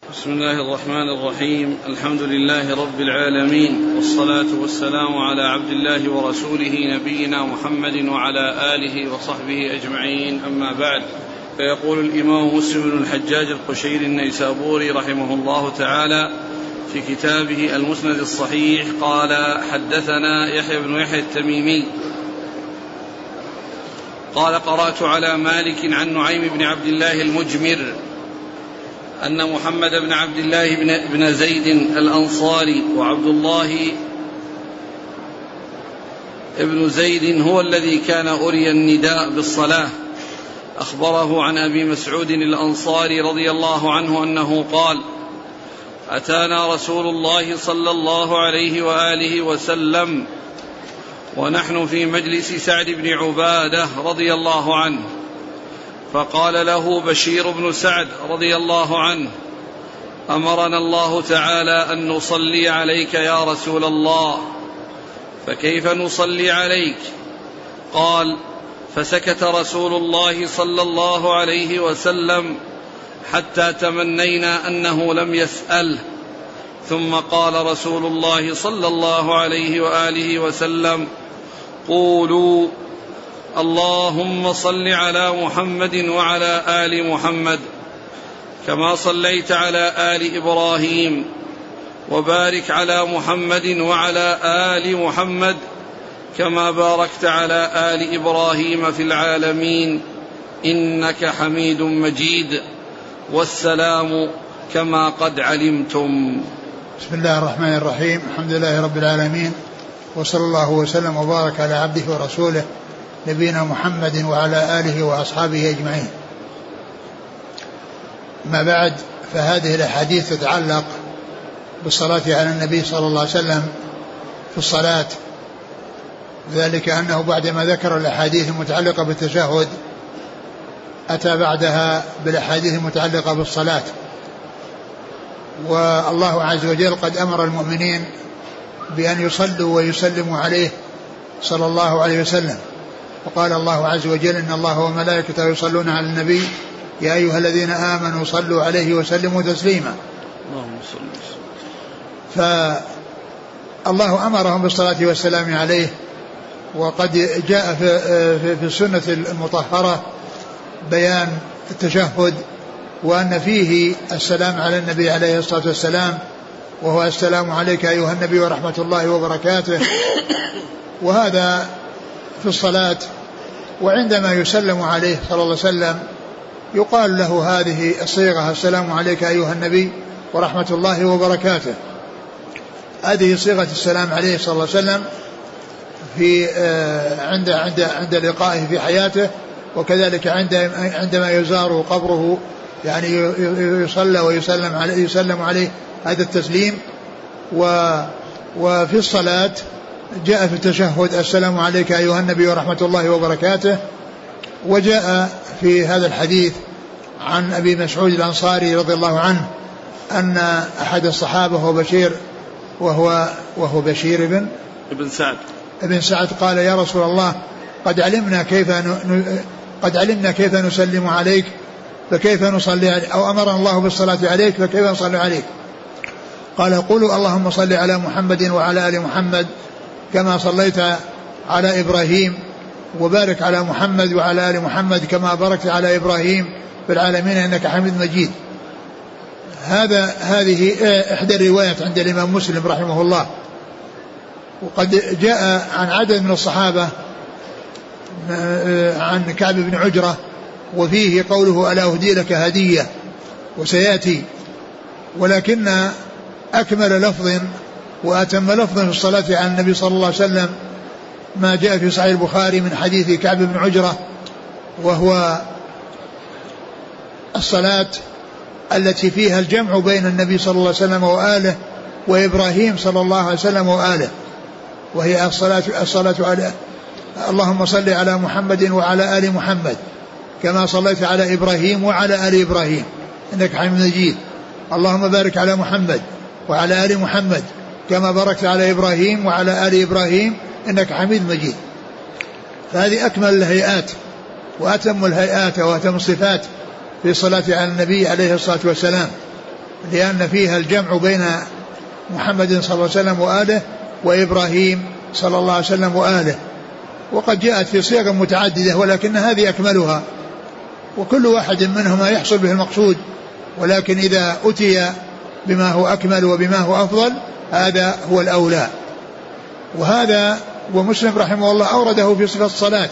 بسم الله الرحمن الرحيم. الحمد لله رب العالمين، والصلاة والسلام على عبد الله ورسوله نبينا محمد وعلى آله وصحبه أجمعين، أما بعد. فيقول الإمام مسلم بن الحجاج القشيري النيسابوري رحمه الله تعالى في كتابه المسند الصحيح قال: حدثنا يحيى بن يحيى التميمي قال: قرأت على مالك عن نعيم بن عبد الله المجمر أن محمد بن عبد الله بن زيد الأنصاري وعبد الله بن زيد هو الذي كان أري النداء بالصلاة أخبره عن أبي مسعود الأنصاري رضي الله عنه أنه قال: أتانا رسول الله صلى الله عليه وآله وسلم ونحن في مجلس سعد بن عبادة رضي الله عنه، فقال له بشير بن سعد رضي الله عنه: أمرنا الله تعالى أن نصلي عليك يا رسول الله، فكيف نصلي عليك؟ قال: فسكت رسول الله صلى الله عليه وسلم حتى تمنينا أنه لم يسأله، ثم قال رسول الله صلى الله عليه وآله وسلم: قولوا اللهم صل على محمد وعلى آل محمد كما صليت على آل إبراهيم، وبارك على محمد وعلى آل محمد كما باركت على آل إبراهيم في العالمين إنك حميد مجيد، والسلام كما قد علمتم. بسم الله الرحمن الرحيم. الحمد لله رب العالمين، وصلى الله وسلم وبارك على عبده ورسوله نبينا محمد وعلى آله وأصحابه أجمعين. ما بعد، فهذه الأحاديث تتعلق بالصلاة على النبي صلى الله عليه وسلم في الصلاة، ذلك أنه بعدما ذكر الأحاديث المتعلقة بالتشهد أتى بعدها بالأحاديث المتعلقة بالصلاة. والله عز وجل قد أمر المؤمنين بأن يصلوا ويسلموا عليه صلى الله عليه وسلم، وقال الله عز وجل: إن الله وملائكته يصلون على النبي يا أيها الذين آمنوا صلوا عليه وسلموا تسليما. فالله أمرهم بالصلاة والسلام عليه، وقد جاء في السنة المطهرة بيان التشهد، وأن فيه السلام على النبي عليه الصلاة والسلام، وهو: السلام عليك أيها النبي ورحمة الله وبركاته. وهذا في الصلاة. وعندما يسلم عليه صلى الله عليه وسلم يقال له هذه الصيغة: السلام عليك أيها النبي ورحمة الله وبركاته. هذه صيغة السلام عليه صلى الله عليه وسلم في عند لقائه في حياته، وكذلك عندما يزار قبره، يعني يصلى ويسلم عليه هذا التسليم. وفي الصلاة جاء في التشهد: السلام عليك أيها النبي ورحمة الله وبركاته. وجاء في هذا الحديث عن أبي مسعود الأنصاري رضي الله عنه أن أحد الصحابة هو بشير، وهو بشير ابن سعد قال: يا رسول الله، قد علمنا كيف نسلم عليك، فكيف نصلي عليك؟ أو أمرنا الله بالصلاة عليك، فكيف نصلي عليك؟ قال: قولوا اللهم صل على محمد وعلى آل محمد كما صليت على إبراهيم، وبارك على محمد وعلى آل محمد كما باركت على إبراهيم في العالمين إنك حميد مجيد. هذه إحدى الروايات عند الإمام مسلم رحمه الله. وقد جاء عن عدد من الصحابة عن كعب بن عجرة، وفيه قوله: ألا أهدي لك هدية، وسيأتي. ولكن أكمل لفظ وأتم لفظ في الصلاة على النبي صلى الله عليه وسلم ما جاء في صحيح البخاري من حديث كعب بن عجرة، وهو الصلاة التي فيها الجمع بين النبي صلى الله عليه وسلم وآله وإبراهيم صلى الله عليه وسلم وآله، وهي الصلاة على اللهم صل على محمد وعلى آل محمد كما صليت على إبراهيم وعلى آل إبراهيم إنك حميد مجيد، اللهم بارك على محمد وعلى آل محمد كما باركت على إبراهيم وعلى آل إبراهيم إنك حميد مجيد. فهذه أكمل الهيئات وأتم الهيئات وأتم الصفات في الصلاة على النبي عليه الصلاة والسلام. لأن فيها الجمع بين محمد صلى الله عليه وسلم وآله وإبراهيم صلى الله عليه وسلم وآله. وقد جاءت في صيغ متعددة ولكن هذه أكملها، وكل واحد منهما يحصل به المقصود، ولكن إذا أتي بما هو أكمل وبما هو أفضل هذا هو الأولى. وهذا ومسلم رحمه الله أورده في صفة الصلاة،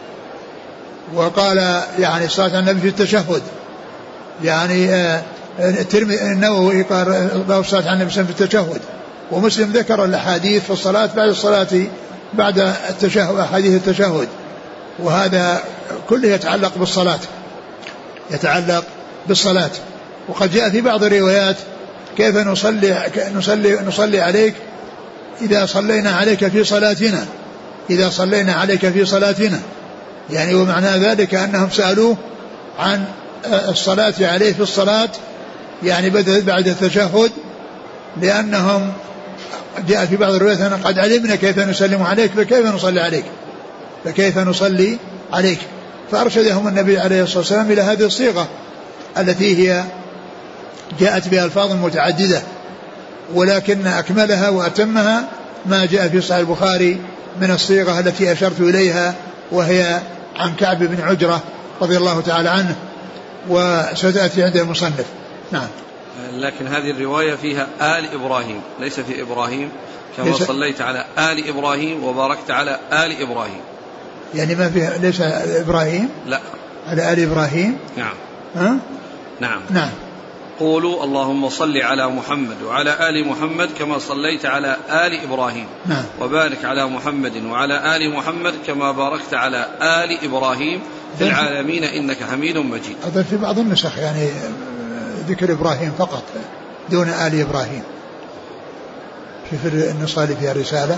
وقال يعني الصلاة على النبي في التشهد، يعني النووي قال الصلاة على النبي في التشهد، ومسلم ذكر الأحاديث في الصلاة بعد الصلاة بعد التشهد، أحاديث التشهد، وهذا كله يتعلق بالصلاة، يتعلق بالصلاة. وقد جاء في بعض الروايات كيف نصلي عليك إذا صلينا عليك في صلاتنا، إذا صلينا عليك في صلاتنا، يعني ومعنى ذلك أنهم سألوه عن الصلاة عليه في الصلاة يعني بعد التشهد، لأنهم جاء في بعض الروايات أن قد علمنا كيف نسلم عليك فكيف نصلي عليك، فكيف نصلي عليك. فأرشدهم النبي عليه الصلاة والسلام إلى هذه الصيغة التي هي جاءت بألفاظ متعددة، ولكن أكملها وأتمها ما جاء في صحيح البخاري من الصيغة التي أشرت إليها، وهي عن كعب بن عجرة رضي الله تعالى عنه، وستأتي عند المصنف. نعم. لكن هذه الرواية فيها آل إبراهيم، ليس في إبراهيم كما صليت على آل إبراهيم وباركت على آل إبراهيم، يعني ما فيها ليس إبراهيم، لا على آل إبراهيم. نعم. ها؟ نعم. نعم. قولوا اللهم صل على محمد وعلى آل محمد كما صليت على آل إبراهيم. نعم. وبارك على محمد وعلى آل محمد كما باركت على آل إبراهيم في العالمين إنك حميد مجيد. هذا في بعض النسخ يعني ذكر إبراهيم فقط دون آل إبراهيم، في النسخة اللي فيها الرسالة.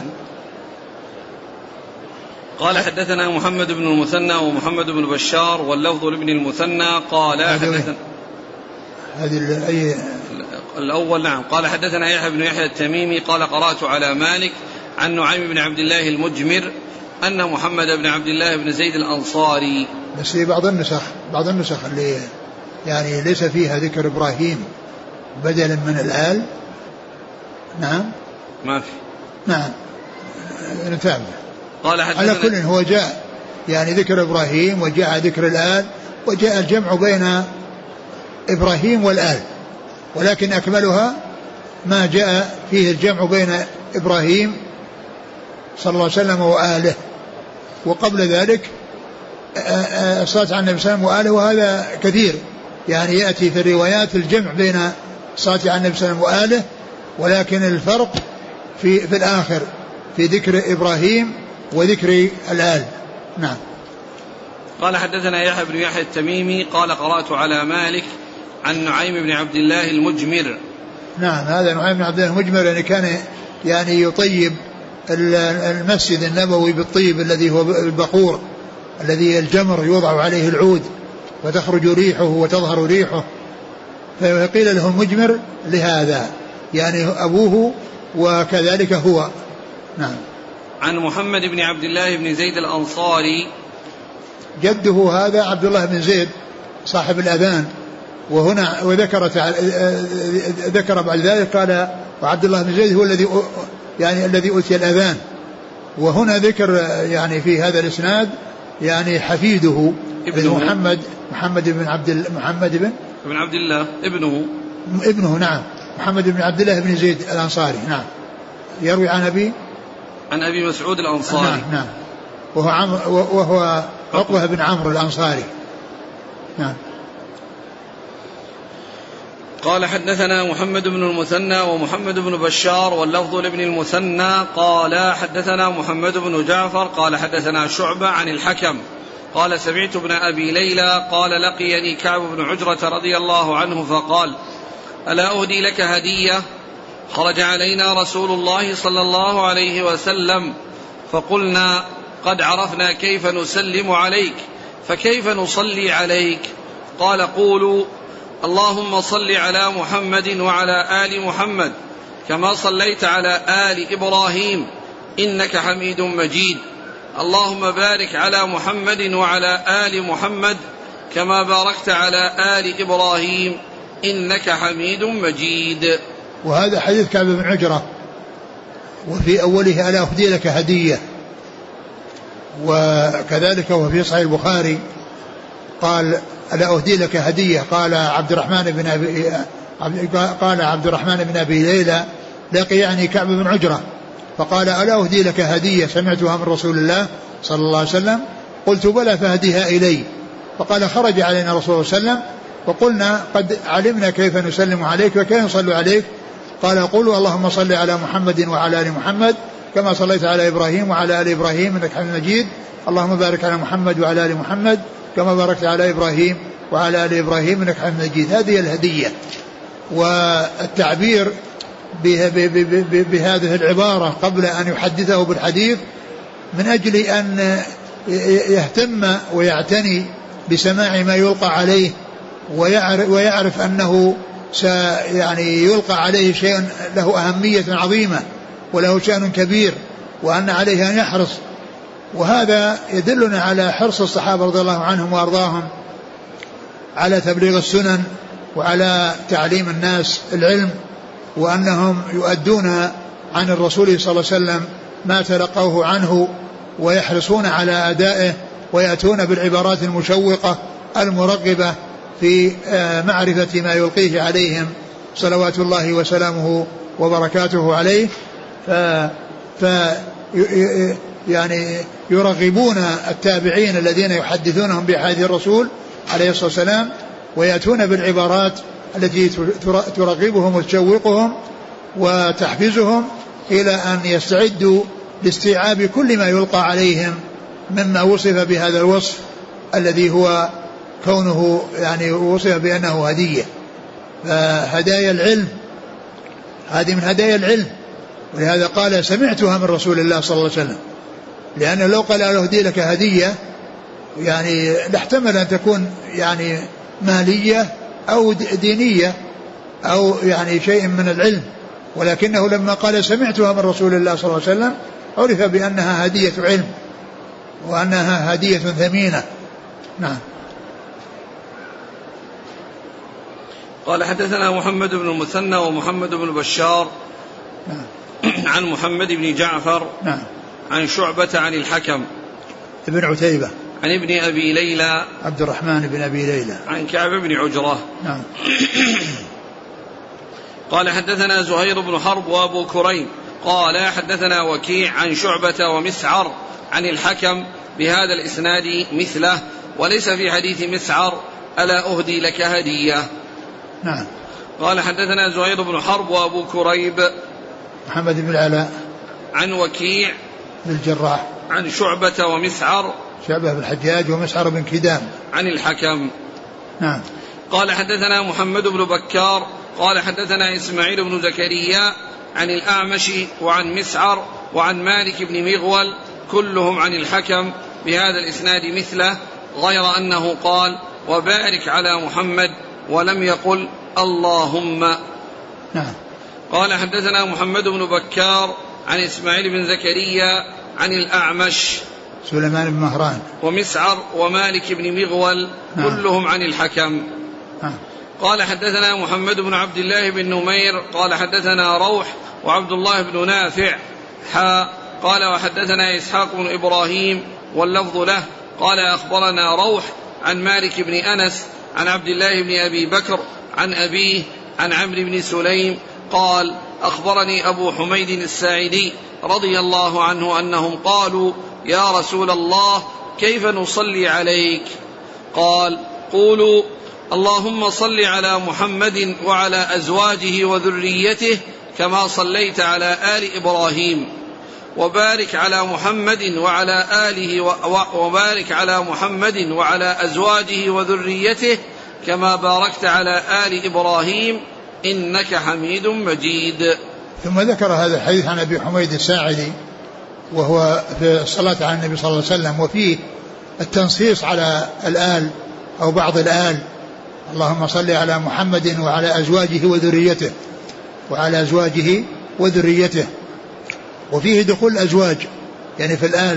قال حدثنا محمد بن المثنى ومحمد بن بشار واللفظ لابن المثنى قال حدثنا هذه أي الأول. نعم. قال حدثنا يحيى بن يحيى التميمي قال قرأت على مالك عن نعيم بن عبد الله المجمر أن محمد بن عبد الله بن زيد الأنصاري. بس في بعض النسخ اللي يعني ليس فيها ذكر إبراهيم بدلا من الآل. نعم. ما في. نعم. نتابع. قال على كل هو جاء يعني ذكر إبراهيم وجاء ذكر الآل وجاء الجمع بين إبراهيم والآل، ولكن أكملها ما جاء فيه الجمع بين إبراهيم صلى الله عليه وسلم وآله، وقبل ذلك الصلاة على النبي صلى الله عليه وسلم وآله، وهذا كثير يعني يأتي في الروايات الجمع بين الصلاة على النبي صلى الله عليه وسلم وآله، ولكن الفرق في الآخر في ذكر إبراهيم وذكر الآل. نعم. قال حدثنا يحيى بن يحيى التميمي قال قرأت على مالك عن نعيم بن عبد الله المجمر. نعم. هذا نعيم بن عبد الله المجمر يعني كان يعني يطيب المسجد النبوي بالطيب الذي هو البخور الذي الجمر يوضع عليه العود وتخرج ريحه وتظهر ريحه، فقيل له المجمر لهذا يعني أبوه وكذلك هو. نعم. عن محمد بن عبد الله بن زيد الأنصاري جده هذا عبد الله بن زيد صاحب الأذان، وهنا ذكر بعد ذلك قال وعبد الله بن زيد هو الذي أتي الأذان، وهنا ذكر يعني في هذا الإسناد يعني حفيده محمد بن عبد الله ابنه. نعم. محمد بن عبد الله بن زيد الأنصاري. نعم. يروي عن أبي مسعود الأنصاري. نعم. وهو عقبة بن عمرو الأنصاري. نعم. قال حدثنا محمد بن المثنى ومحمد بن بشار واللفظ لابن المثنى قال حدثنا محمد بن جعفر قال حدثنا شعبة عن الحكم قال سمعت ابن أبي ليلى قال لقيني كعب بن عجرة رضي الله عنه فقال ألا أهدي لك هدية؟ خرج علينا رسول الله صلى الله عليه وسلم فقلنا قد عرفنا كيف نسلم عليك فكيف نصلي عليك؟ قال قولوا اللهم صل على محمد وعلى آل محمد كما صليت على آل إبراهيم إنك حميد مجيد، اللهم بارك على محمد وعلى آل محمد كما باركت على آل إبراهيم إنك حميد مجيد. وهذا حديث كعب بن عجرة، وفي أوله ألا أهدي لك هدية. وكذلك وفي صحيح البخاري قال ألا أهدي لك هدية، قال عبد الرحمن بن أبي ليلى لقي يعني كعب بن عجرة فقال ألا أهدي لك هدية سمعتها من رسول الله صلى الله عليه وسلم؟ قلت بلى فهديها إلي. فقال خرج علينا رسول الله صلى الله عليه وسلم وقلنا قد علمنا كيف نسلم عليك وكيف نصلي عليك. قال قولوا اللهم صل على محمد وعلى آل محمد كما صليت على إبراهيم وعلى آل إبراهيم إنك حميد مجيد. اللهم بارك على محمد وعلى آل محمد كما باركت على إبراهيم وعلى آل إبراهيم إنك حميد مجيد. هذه الهدية. والتعبير بهذه العبارة قبل أن يحدثه بالحديث من أجل أن يهتم ويعتني بسماع ما يلقى عليه ويعرف أنه يعني يلقى عليه شيء له أهمية عظيمة وله شأن كبير وأن عليه أن يحرص. وهذا يدلنا على حرص الصحابة رضي الله عنهم وأرضاهم على تبليغ السنن وعلى تعليم الناس العلم، وأنهم يؤدون عن الرسول صلى الله عليه وسلم ما تلقوه عنه ويحرصون على أدائه ويأتون بالعبارات المشوقة المرغبة في معرفة ما يلقيه عليهم صلوات الله وسلامه وبركاته عليه. يعني يرغبون التابعين الذين يحدثونهم بحديث الرسول عليه الصلاة والسلام ويأتون بالعبارات التي ترغبهم وتشوقهم وتحفزهم إلى أن يستعدوا لاستيعاب كل ما يلقى عليهم مما وصف بهذا الوصف الذي هو كونه يعني وصف بأنه هدية. فهدايا العلم هذه من هدايا العلم، ولهذا قال سمعتها من رسول الله صلى الله عليه وسلم، لأن لو قال أهدي لك هدية يعني لاحتمل أن تكون يعني مالية أو دينية أو يعني شيء من العلم، ولكنه لما قال سمعتها من رسول الله صلى الله عليه وسلم عرف بأنها هدية علم وأنها هدية ثمينة. نعم. قال حدثنا محمد بن المثنى ومحمد بن بشار نعم. عن محمد بن جعفر نعم. عن شعبة عن الحكم ابن عتيبة عن ابن أبي ليلى عبد الرحمن بن أبي ليلى عن كعب بن عجرة. نعم. قال حدثنا زهير بن حرب وأبو كريم قال حدثنا وكيع عن شعبة ومسعر عن الحكم بهذا الإسناد مثله، وليس في حديث مسعر ألا أهدي لك هدية. نعم. قال حدثنا زهير بن حرب وأبو كريب محمد بن العلاء عن وكيع بن الجراح عن شعبة ومسعر شعبة بن الحجاج ومسعر بن كدام عن الحكم. نعم. قال حدثنا محمد بن بكار قال حدثنا إسماعيل بن زكريا عن الأعمش وعن مسعر وعن مالك بن مغول كلهم عن الحكم بهذا الإسناد مثله، غير أنه قال وبارك على محمد ولم يقل اللهم. نعم. قال حدثنا محمد بن بكار عن إسماعيل بن زكريا عن الأعمش سليمان بن مهران ومسعر ومالك بن مغول كلهم عن الحكم. قال حدثنا محمد بن عبد الله بن نمير قال حدثنا روح وعبد الله بن نافع قال وحدثنا إسحاق بن إبراهيم واللفظ له قال أخبرنا روح عن مالك بن أنس عن عبد الله بن أبي بكر عن أبيه عن عمرو بن سليم قال أخبرني أبو حميد الساعدي رضي الله عنه أنهم قالوا يا رسول الله كيف نصلي عليك؟ قال قولوا اللهم صل على محمد وعلى أزواجه وذريته كما صليت على آل إبراهيم وبارك على محمد وعلى آله وبارك على محمد وعلى أزواجه وذريته كما باركت على آل إبراهيم إنك حميد مجيد. ثم ذكر هذا الحديث عن أبي حميد الساعدي وهو في الصلاة على النبي صلى الله عليه وسلم، وفيه التنصيص على الآل أو بعض الآل، اللهم صل على محمد وعلى أزواجه وذريته وعلى أزواجه وذريته، وفيه دخول الأزواج يعني في الآل،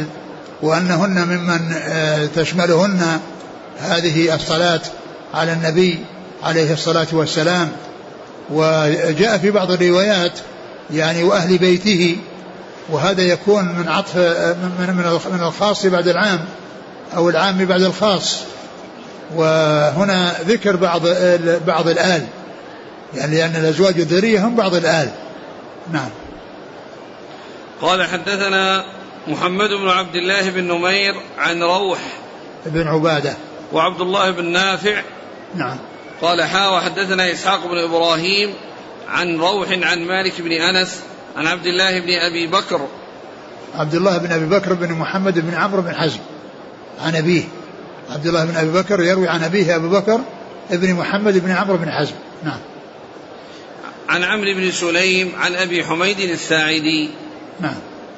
وأنهن ممن تشملهن هذه الصلاة على النبي عليه الصلاة والسلام. وجاء في بعض الروايات يعني وأهل بيته، وهذا يكون من عطف من الخاص بعد العام أو العام بعد الخاص. وهنا ذكر بعض الآل، يعني لأن الأزواج الذرية هم بعض الآل. نعم. قال حدثنا محمد بن عبد الله بن نمير عن روح بن عبادة وعبد الله بن نافع. نعم. قال حدثنا إسحاق بن إبراهيم عن روح عن مالك بن أنس عن عبد الله بن أبي بكر. عبد الله بن أبي بكر بن محمد بن عمرو بن حزم عن أبيه. عبد الله بن أبي بكر يروي عن أبيه أبو بكر ابن محمد بن عمرو بن حزم. نعم. عن عمرو بن سليم عن أبي حميد الساعدي. نعم.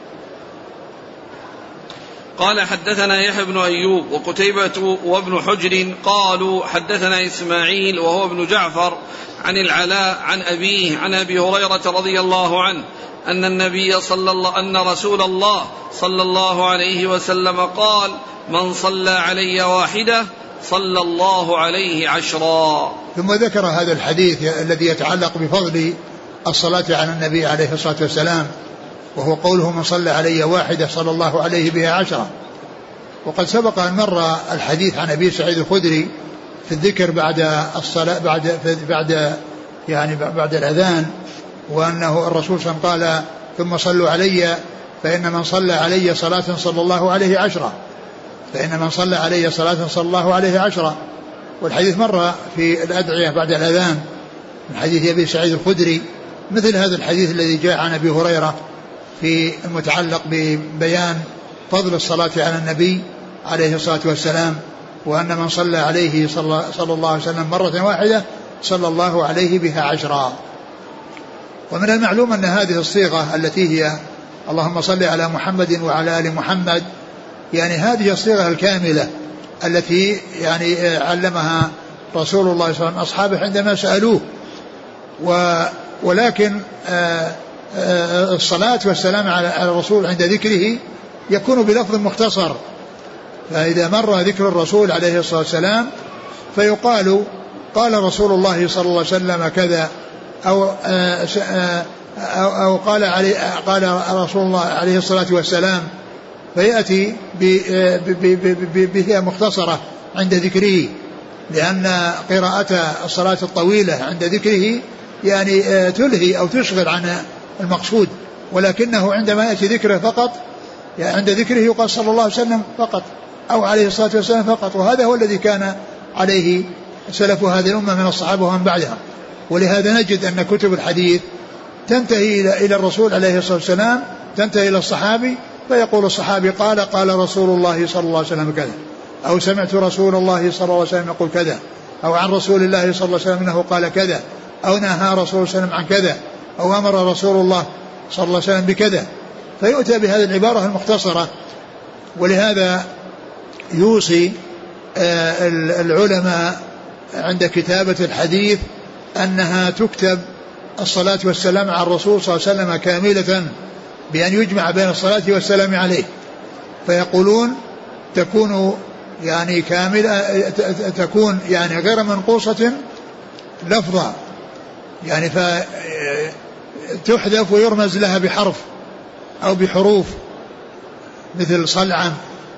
قال حدثنا يحيى بن أيوب وقتيبة وابن حجر قالوا حدثنا إسماعيل وهو ابن جعفر عن العلاء عن أبيه عن أبي هريرة رضي الله عنه أن رسول الله صلى الله عليه وسلم قال: من صلى علي واحدة صلى الله عليه 10. ثم ذكر هذا الحديث الذي يتعلق بفضل الصلاة على النبي عليه الصلاة والسلام، وهو قوله: من صلى علي واحدة صلى الله عليه بها 10. وقد سبق أن مر الحديث عن أبي سعيد الخدري في الذكر بعد الصلاة بعد الأذان، وأنه الرسول صلى الله عليه وسلم قال: ثم صلوا علي فإن من صلى علي صلاة صلى الله عليه 10. فإن من صلى علي صلاة صلى الله عليه 10. والحديث مر في الأدعية بعد الأذان من حديث أبي سعيد الخدري مثل هذا الحديث الذي جاء عن أبي هريرة في المتعلق ببيان فضل الصلاة على النبي عليه الصلاة والسلام، وأن من صلى عليه صلى الله عليه وسلم مرة واحدة صلى الله عليه بها 10. ومن المعلوم أن هذه الصيغة التي هي اللهم صل على محمد وعلى آل محمد، يعني هذه الصيغة الكاملة التي يعني علمها رسول الله صلى الله عليه وسلم أصحابه عندما سألوه. ولكن الصلاة والسلام على الرسول عند ذكره يكون بلفظ مختصر، فإذا مر ذكر الرسول عليه الصلاة والسلام فيقال: قال رسول الله صلى الله عليه وسلم كذا، أو قال رسول الله عليه الصلاة والسلام، فيأتي بها مختصرة عند ذكره، لأن قراءة الصلاة الطويلة عند ذكره يعني تلهي أو تشغل عن المقصود، ولكنه عندما يأتي ذكره فقط، يعني عند ذكره يقال صلى الله عليه وسلم فقط أو عليه الصلاة والسلام فقط. وهذا هو الذي كان عليه سلف هذه الأمة من الصحابة ومن بعدهم. ولهذا نجد أن كتب الحديث تنتهي إلى الرسول عليه الصلاة والسلام، تنتهي إلى الصحابي، فيقول الصحابي: قال رسول الله صلى الله عليه وسلم كذا، أو سمعت رسول الله صلى الله عليه وسلم يقول كذا، أو عن رسول الله صلى الله عليه وسلم أنه قال كذا، أو نهى رسول الله صلى الله عليه وسلم عن كذا، أو أمر رسول الله صلى الله عليه وسلم بكذا، فيؤتى بهذه العبارة المختصرة. ولهذا يوصي العلماء عند كتابة الحديث أنها تكتب الصلاة والسلام على الرسول صلى الله عليه وسلم كاملة، بأن يجمع بين الصلاة والسلام عليه، فيقولون تكون يعني كاملة، تكون يعني غير منقوصة لفظا، يعني فتحذف ويرمز لها بحرف أو بحروف مثل صلعا.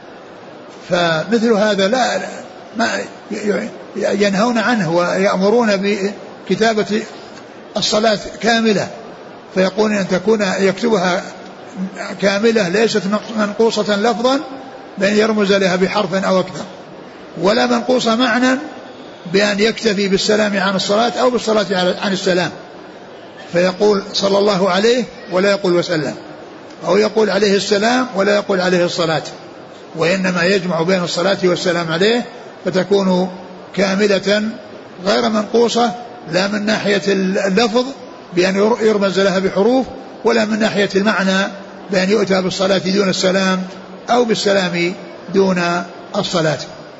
فمثل هذا لا ما ينهون عنه ويأمرون بكتابة الصلاة كاملة، فيقولون أن تكون يكتبها كاملة ليست منقوصة لفظا بأن يرمز لها بحرف أو أكثر، ولا منقوصة معنى بأن يكتفي بالسلام عن الصلاة أو بالصلاة عن السلام، فيقول صلى الله عليه ولا يقول وسلم، أو يقول عليه السلام ولا يقول عليه الصلاة، وإنما يجمع بين الصلاة والسلام عليه، فتكون كاملة غير منقوصة، لا من ناحية اللفظ بأن يرمز لها بحروف، ولا من ناحية المعنى بأن يؤتى بالصلاة دون السلام أو بالسلام دون الصلاة.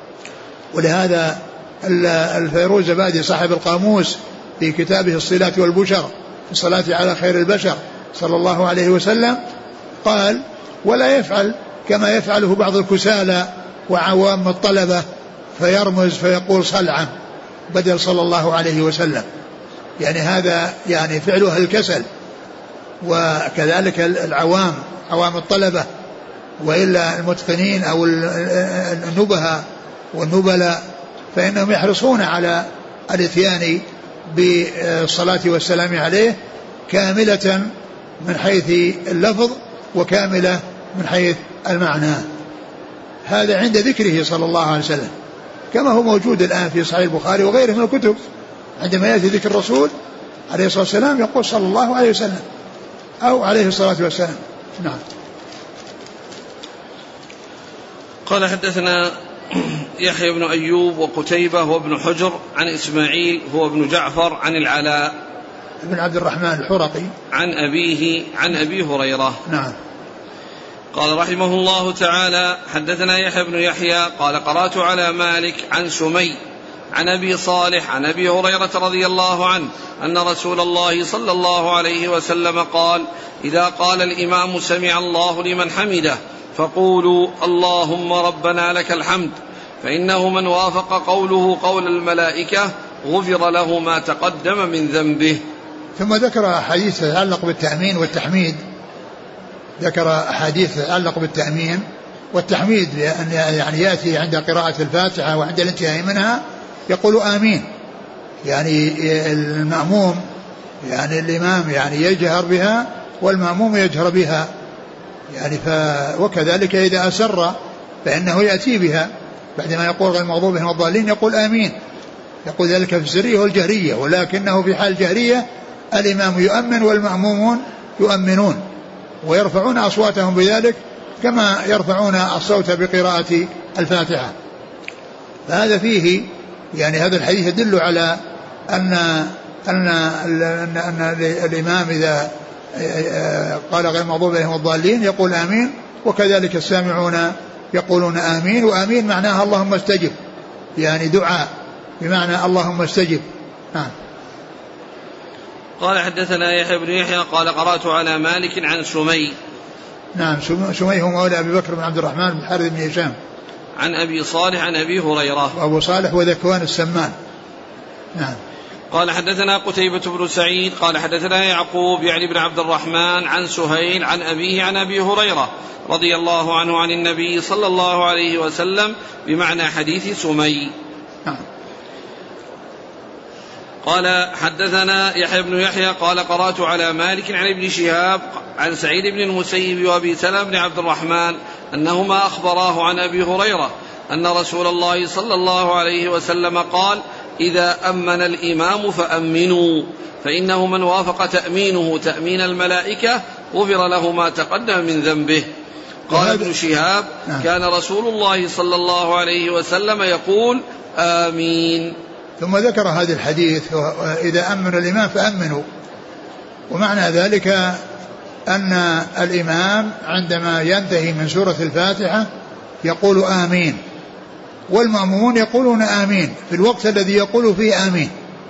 ولهذا الفيروزبادي صاحب القاموس في كتابه الصلاة والبشر في الصلاة على خير البشر صلى الله عليه وسلم قال: ولا يفعل كما يفعله بعض الكسالى وعوام الطلبة، فيرمز فيقول صلعا، بدل صلى الله عليه وسلم. يعني هذا يعني فعله الكسل. وكذلك العوام، عوام الطلبة، وإلا المتقنين أو النبهة والنبلاء فإنهم يحرصون على الاتيان بالصلاة والسلام عليه كاملة من حيث اللفظ وكاملة من حيث المعنى. هذا عند ذكره صلى الله عليه وسلم، كما هو موجود الآن في صحيح البخاري وغيره من الكتب، عندما يأتي ذكر الرسول عليه الصلاة والسلام يقول صلى الله عليه وسلم أو عليه الصلاة والسلام. نعم. قال حدثنا يحيى بن أيوب وقتيبة وابن حجر عن إسماعيل هو ابن جعفر عن العلاء بن عبد الرحمن الحرقي عن أبيه عن أبي هريرة. نعم. قال رحمه الله تعالى حدثنا يحيى بن يحيى قال قرأت على مالك عن سمي عن أبي صالح عن أبي هريرة رضي الله عنه أن رسول الله صلى الله عليه وسلم قال إذا قال الإمام سمع الله لمن حمده فقولوا اللهم ربنا لك الحمد، فإنه من وافق قوله قول الملائكة غفر له ما تقدم من ذنبه. ثم ذكر أحاديث تتعلق بالتأمين والتحميد، ذكر أحاديث تتعلق بالتأمين والتحميد، لأن يعني يأتي عند قراءة الفاتحة وعند الانتهاء منها يقول آمين، يعني المأموم يعني الإمام يعني يجهر بها والمأموم يجهر بها، يعني وكذلك إذا أسر فإنه يأتي بها بعدما يقول غير المغضوب عليهم الضالين يقول آمين، يقول ذلك في السرية والجهرية، ولكنه في حال الجهرية الإمام يؤمن والمأمومون يؤمنون ويرفعون أصواتهم بذلك كما يرفعون الصوت بقراءة الفاتحة. فهذا فيه يعني هذا الحديث يدل على أن الإمام إذا قال غير المغضوب عليهم الضالين يقول آمين، وكذلك السامعون يقولون آمين، وآمين معناها اللهم استجب، يعني دعاء بمعنى اللهم استجب. قال حدثنا يحيى بن يحيى قال قرأت على مالك عن سمي. نعم. سمي هو مولى أبي بكر بن عبد الرحمن بن الحارث بن هشام عن أبي صالح عن أبي هريرة. وأبو صالح وذكوان السمان. نعم. قال حدثنا قتيبة بن سعيد قال حدثنا يعقوب يعني بن عبد الرحمن عن سهيل عن أبيه عن أبي هريرة رضي الله عنه عن النبي صلى الله عليه وسلم بمعنى حديث سمي. نعم. قال حدثنا يحيى بن يحيى قال قرأت على مالك عن ابن شهاب عن سعيد بن المسيب وأبي سلمة بن عبد الرحمن أنهما أخبراه عن أبي هريرة أن رسول الله صلى الله عليه وسلم قال إذا أمن الإمام فأمنوا، فإنه من وافق تأمينه تأمين الملائكة غفر له ما تقدم من ذنبه. قال ابن شهاب كان رسول الله صلى الله عليه وسلم يقول آمين. ثم ذكر هذا الحديث إذا أمن الإمام فأمنوا، ومعنى ذلك أن الإمام عندما ينتهي من سورة الفاتحة يقول آمين، والمأمومون يقولون آمين في الوقت الذي يقول فيه آمين.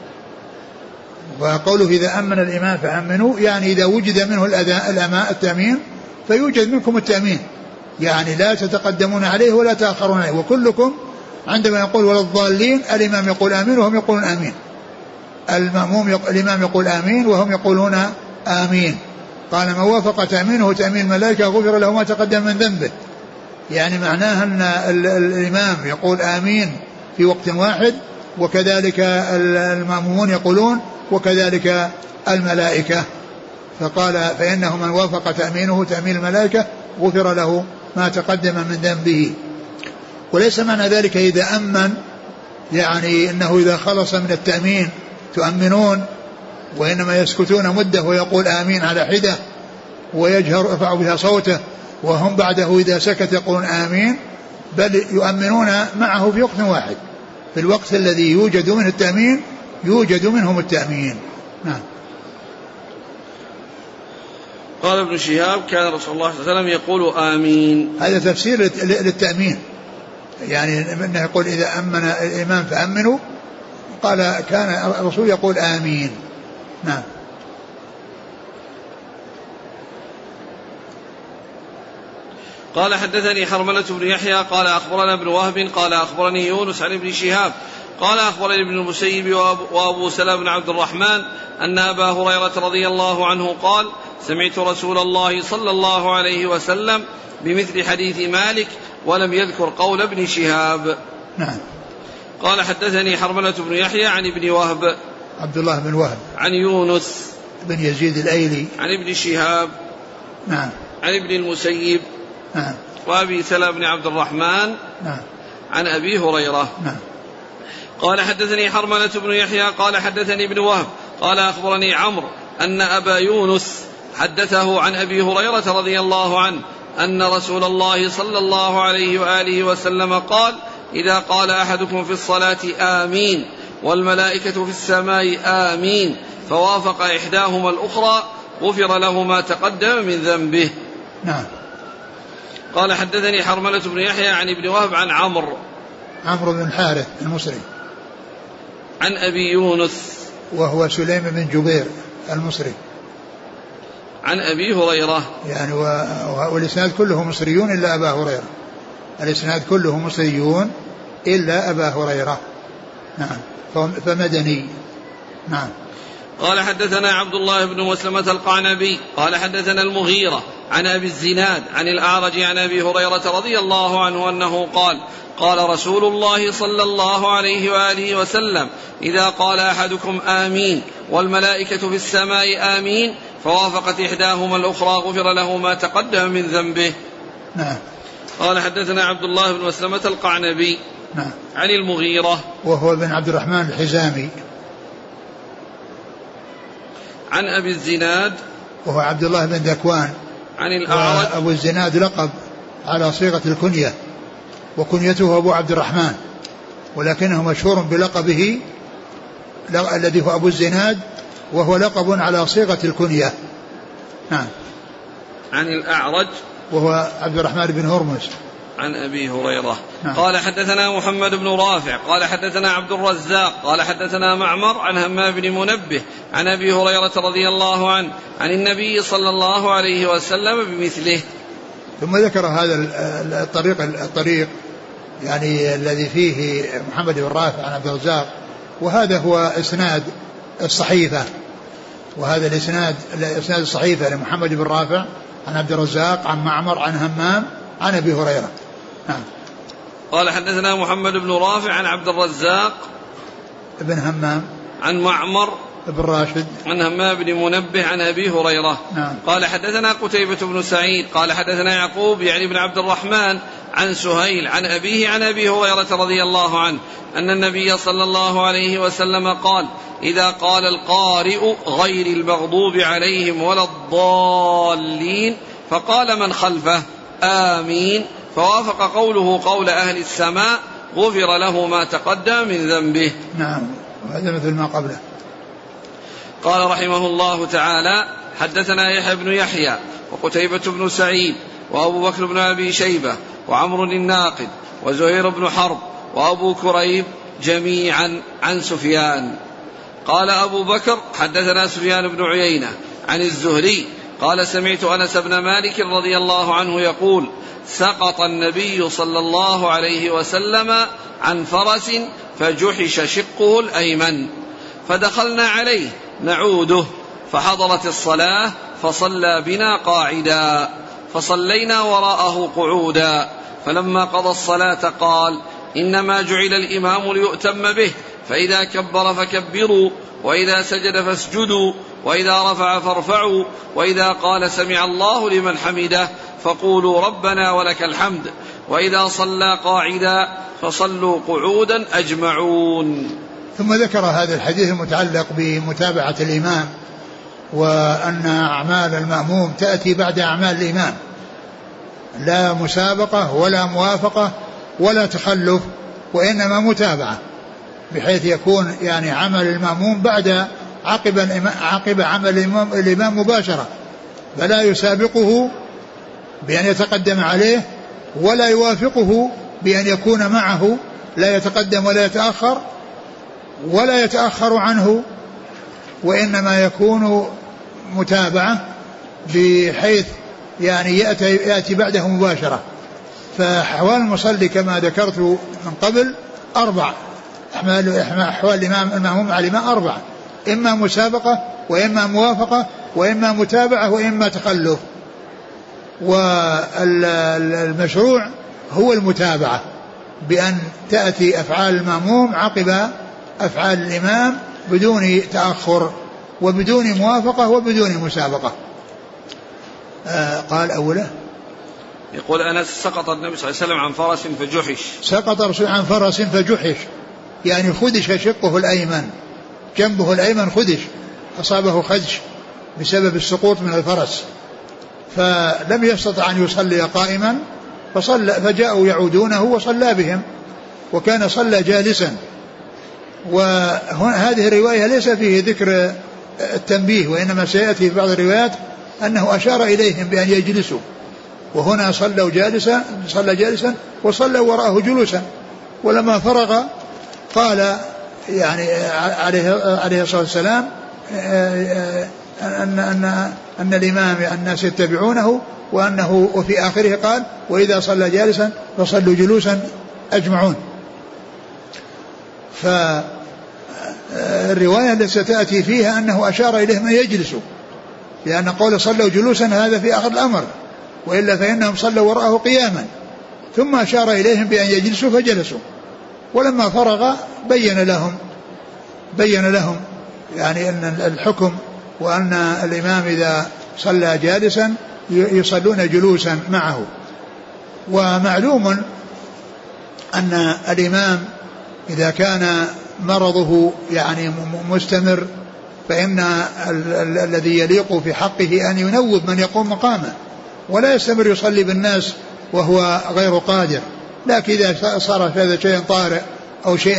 وقوله إذا أمن الإمام فأمنوا يعني إذا وجد منه التأمين فيوجد منكم التأمين، يعني لا تتقدمون عليه ولا تأخرون عليه، وكلكم عندما يقول ولا الضالين الإمام يقول آمين وهم يقولون آمين، الإمام يقول آمين وهم يقولون آمين. قال من وافق تأمينه تأمين الملائكة غفر له ما تقدم من ذنبه، يعني معناها أن الإمام يقول آمين في وقت واحد، وكذلك المأمومون يقولون، وكذلك الملائكة. فقال فإنه من وافق تأمينه تأمين الملائكة غفر له ما تقدم من ذنبه. وليس معنى ذلك إذا أمن يعني أنه إذا خلص من التأمين تؤمنون، وإنما يسكتون مدة ويقول آمين على حدة ويجهر يرفع بها صوته، وهم بعده إذا سكت يقولون آمين، بل يؤمنون معه في وقت واحد، في الوقت الذي يوجد منه التأمين يوجد منهم التأمين. نعم. قال ابن شهاب كان رسول الله صلى الله عليه وسلم يقول آمين. هذا تفسير للتأمين، يعني انه يقول اذا امن الامام فامنوا، قال كان الرسول يقول آمين. نعم. قال حدثني حرملة بن يحيى قال أخبرنا ابن وهب قال أخبرني يونس عن ابن شهاب قال أخبرني ابن المسيب وأبو سلمة بن عبد الرحمن أن أبا هريرة رضي الله عنه قال سمعت رسول الله صلى الله عليه وسلم بمثل حديث مالك ولم يذكر قول ابن شهاب. نعم. قال حدثني حرملة بن يحيى عن ابن وهب عبد الله بن وهب عن يونس بن يزيد الأيلي عن ابن شهاب نعم عن ابن المسيب نعم وأبي سلمة بن عبد الرحمن نعم عن أبي هريرة. نعم. قال حدثني حرملة بن يحيى قال حدثني ابن وهب قال أخبرني عمرو أن أبا يونس حدثه عن أبي هريرة رضي الله عنه أن رسول الله صلى الله عليه وآله وسلم قال إذا قال أحدكم في الصلاة آمين والملائكة في السماء آمين فوافق إحداهما الأخرى غفر له ما تقدم من ذنبه. نعم. قال حدثني حرملة بن يحيى عن ابن وهب عن عمرو بن الحارث المصري عن أبي يونس وهو سليم بن جبير المصري عن أبي هريرة يعني والإسناد كله مصريون إلا أبا هريرة. الإسناد كله مصريون إلا أبا هريرة. نعم. فمدني. نعم. قال حدثنا عبد الله بن مسلمة القعنبي قال حدثنا المغيرة عن أبي الزناد عن الأعرج عن أبي هريرة رضي الله عنه أنه قال قال رسول الله صلى الله عليه وآله وسلم إذا قال أحدكم آمين والملائكة في السماء آمين فوافقت إحداهما الأخرى غفر له ما تقدم من ذنبه. نعم. قال حدثنا عبد الله بن مسلمة القعنبي نعم. عن المغيرة وهو بن عبد الرحمن الحزامي عن أبي الزناد وهو عبد الله بن ذكوان عن الأعرج. أبو الزناد لقب على صيغة الكنية وكنيته أبو عبد الرحمن ولكنه مشهور بلقبه الذي هو أبو الزناد وهو لقب على صيغة الكنية. نعم. عن الأعرج وهو عبد الرحمن بن هرمز عن أبي هريرة. نعم. قال حدثنا محمد بن رافع قال حدثنا عبد الرزاق قال حدثنا معمر عن همام بن منبه عن أبي هريرة رضي الله عنه عن النبي صلى الله عليه وسلم بمثله. ثم ذكر هذا الطريق يعني الذي فيه محمد بن رافع عن عبد الرزاق وهذا هو إسناد الصحيفة وهذا الإسناد الصحيفة لمحمد بن رافع عن عبد الرزاق عن معمر عن همام عن أبي هريرة. نعم. قال حدثنا محمد بن رافع عن عبد الرزاق ابن همام عن معمر بن راشد عن همام بن منبه عن أبي هريرة. نعم. قال حدثنا قتيبة بن سعيد قال حدثنا يعقوب يعني بن عبد الرحمن عن سهيل عن أبيه عن أبي هريرة رضي الله عنه أن النبي صلى الله عليه وسلم قال إذا قال القارئ غير المغضوب عليهم ولا الضالين فقال من خلفه آمين فوافق قوله قول أهل السماء غفر له ما تقدم من ذنبه. نعم. وهذا مثل ما قبله. قال رحمه الله تعالى حدثنا يحيى بن يحيى وقتيبة بن سعيد وأبو بكر بن أبي شيبة وعمرو الناقد وزهير بن حرب وأبو كريب جميعا عن سفيان. قال أبو بكر حدثنا سفيان بن عيينة عن الزهري قال سمعت أنس بن مالك رضي الله عنه يقول سقط النبي صلى الله عليه وسلم عن فرس فجحش شقه الأيمن فدخلنا عليه نعوده فحضرت الصلاة فصلى بنا قاعدا فصلينا وراءه قعودا فلما قضى الصلاة قال إنما جعل الإمام ليؤتم به فإذا كبر فكبروا وإذا سجد فاسجدوا وإذا رفع فارفعوا وإذا قال سمع الله لمن حمده فقولوا ربنا ولك الحمد وإذا صلى قاعدا فصلوا قعودا أجمعون. ثم ذكر هذا الحديث المتعلق بمتابعة الإمام وأن أعمال المأموم تأتي بعد أعمال الإمام لا مسابقة ولا موافقة ولا تخلف وإنما متابعة بحيث يكون يعني عمل المأموم بعد عقب عمل الإمام مباشرة فلا يسابقه بأن يتقدم عليه ولا يوافقه بأن يكون معه لا يتقدم ولا يتأخر ولا يتأخر عنه وإنما يكون متابعة بحيث يعني يأتي بعده مباشرة. فأحوال المصلي كما ذكرت من قبل 4 أحوال الإمام المأموم على الإمام 4: إما مسابقة، وإما موافقة، وإما متابعة، وإما تخلف. والمشروع هو المتابعة، بأن تأتي أفعال المأموم عقب أفعال الإمام بدون تأخر وبدون موافقة وبدون مسابقة. قال أوله يقول أنس: سقط النبي صلى الله عليه وسلم عن فرس فجحش. سقط الرسول عن فرس فجحش، يعني خدش شقه الأيمن، جنبه الأيمن خدش، أصابه خدش بسبب السقوط من الفرس، فلم يستطع أن يصلي قائما، فجاءوا يعودونه وصلى بهم، وكان صلى جالسا. وهذه الرواية ليس فيه ذكر التنبيه، وإنما سيأتي في بعض الروايات أنه أشار إليهم بأن يجلسوا، وهنا صلى جالسا وصلوا وراءه جلوسا. ولما فرغ قال يعني عليه الصلاة والسلام أن الإمام الناس يتبعونه، وفي آخره قال: وإذا صلى جالسا فصلوا جلوسا أجمعون. فالرواية التي ستأتي فيها أنه أشار إليهم أن يجلسوا، لأن قول صلوا جلوسا هذا في آخر الأمر، وإلا فإنهم صلوا وراءه قياما، ثم أشار إليهم بأن يجلسوا فجلسوا. ولما فرغ بين لهم يعني أن الحكم، وأن الإمام إذا صلى جالسا يصلون جلوسا معه. ومعلوم أن الإمام إذا كان مرضه يعني مستمر، فإن الذي يليق في حقه أن ينوب من يقوم مقامه، ولا يستمر يصلي بالناس وهو غير قادر. لكن إذا صار هذا شيء طارئ أو شيء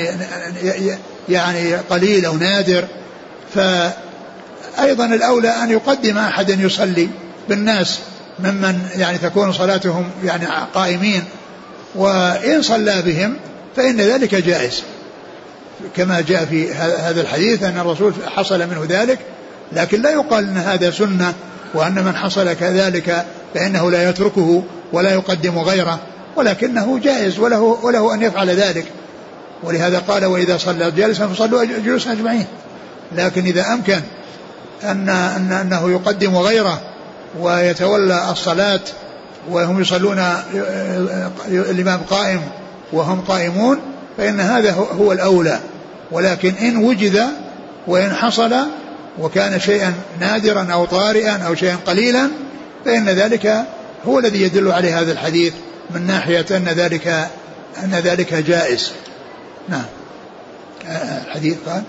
يعني قليل أو نادر، فأيضا الأولى أن يقدم أحد يصلي بالناس ممن يعني تكون صلاتهم يعني قائمين، وإن صلى بهم فإن ذلك جائز، كما جاء في هذا الحديث أن الرسول حصل منه ذلك. لكن لا يقال أن هذا سنة، وأن من حصل كذلك فإنه لا يتركه ولا يقدم غيره، ولكنه جائز وله أن يفعل ذلك. ولهذا قال: وإذا صلى جالسا فصلوا جلوسا أجمعين. لكن إذا أمكن أنه يقدم غيره ويتولى الصلاة وهم يصلون، الإمام قائم وهم قائمون، فإن هذا هو الأولى. ولكن إن وجد وإن حصل وكان شيئا نادرا أو طارئا أو شيئا قليلا، فإن ذلك هو الذي يدل عليه هذا الحديث من ناحية أن ذلك جائز. نعم. الحديث قال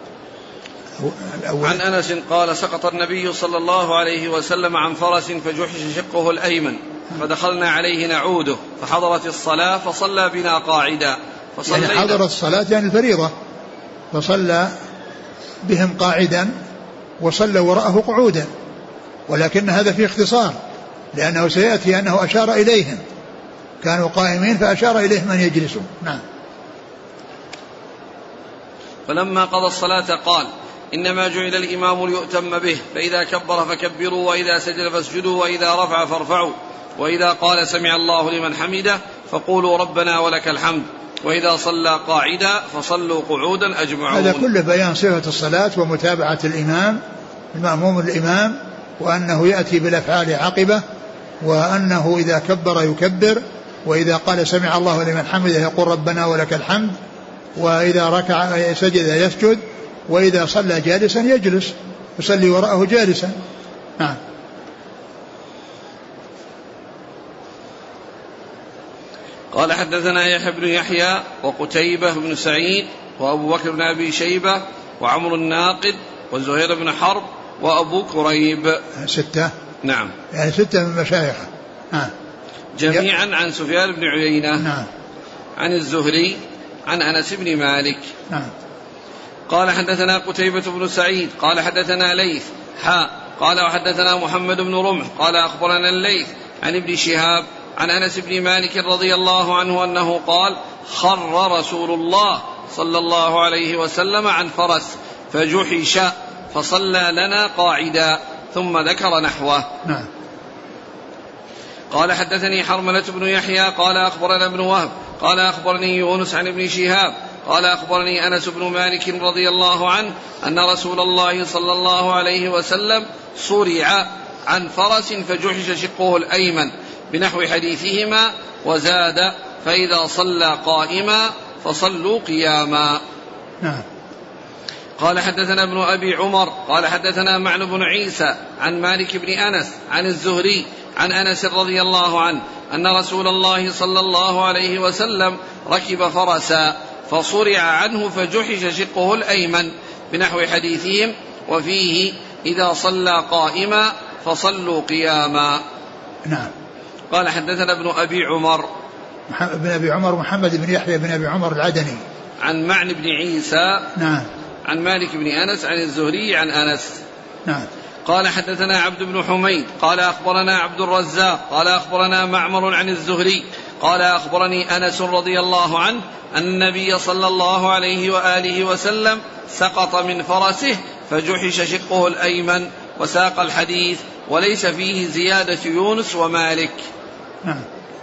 عن أنس قال: سقط النبي صلى الله عليه وسلم عن فرس فجحش شقه الأيمن، فدخلنا عليه نعوده، فحضرت الصلاة فصلى بنا قاعدا، يعني حضرت الصلاة يعني الفريضة، فصلى بهم قاعدا وصلى وراءه قعودا، ولكن هذا فيه اختصار، لأنه سيأتي أنه أشار إليهم، كانوا قائمين فأشار إليهم أن يجلسوا. نعم. فلما قضى الصلاة قال: إنما جعل الإمام ليؤتم به، فإذا كبر فكبروا، وإذا سجد فاسجدوا، وإذا رفع فارفعوا، وإذا قال سمع الله لمن حمده فقولوا ربنا ولك الحمد، وإذا صلى قاعدا فصلوا قعودا أجمعون. هذا كله بيان صفة الصلاة ومتابعة الإمام المأموم الإمام، وأنه يأتي بالأفعال عقبة، وأنه إذا كبر يكبر، وإذا قال سمع الله لمن حمده يقول ربنا ولك الحمد، وإذا ركع سجد يسجد، وإذا صلى جالسا يجلس يصلي وراءه جالسا. نعم. قال: حدثنا يحيى بن يحيى وقتيبة بن سعيد وأبو بكر بن أبي شيبة وعمر الناقد وزهير بن حرب وأبو كريب. 6. نعم. يعني 6 من مشايخه. نعم. جميعا عن سفيان بن عيينة. نعم. عن الزهري عن أنس بن مالك. نعم. قال: حدثنا قتيبة بن سعيد قال: حدثنا ليث قال: وحدثنا محمد بن رمح قال: أخبرنا الليث عن ابن شهاب عن أنس بن مالك رضي الله عنه أنه قال: خر رسول الله صلى الله عليه وسلم عن فرس فجحش فصلى لنا قاعدا، ثم ذكر نحوه. نعم. قال: حدثني حرملة بن يحيى قال: أخبرنا ابن وهب قال: أخبرني يونس عن ابن شهاب قال أخبرني أنس بن مالك رضي الله عنه أن رسول الله صلى الله عليه وسلم صرع عن فرس فجحش شقه الأيمن بنحو حديثهما، وزاد فإذا صلى قائما فصلوا قياما. نعم. قال حدثنا ابن أبي عمر قال حدثنا معن بن عيسى عن مالك بن أنس عن الزهري عن أنس رضي الله عنه أن رسول الله صلى الله عليه وسلم ركب فرسا فصرع عنه فجحش شقه الأيمن بنحو حديثهم، وفيه إذا صلى قائما فصلوا قياما. نعم. قال حدثنا ابن أبي عمر ابن أبي عمر محمد بن يحيى بن أبي عمر العدني عن معن بن عيسى نعم عن مالك بن أنس عن الزهري عن أنس. نعم. قال حدثنا عبد بن حميد قال أخبرنا عبد الرزاق قال أخبرنا معمر عن الزهري قال أخبرني أنس رضي الله عنه أن النبي صلى الله عليه وآله وسلم سقط من فرسه فجحش شقه الأيمن، وساق الحديث وليس فيه زيادة يونس ومالك. نعم.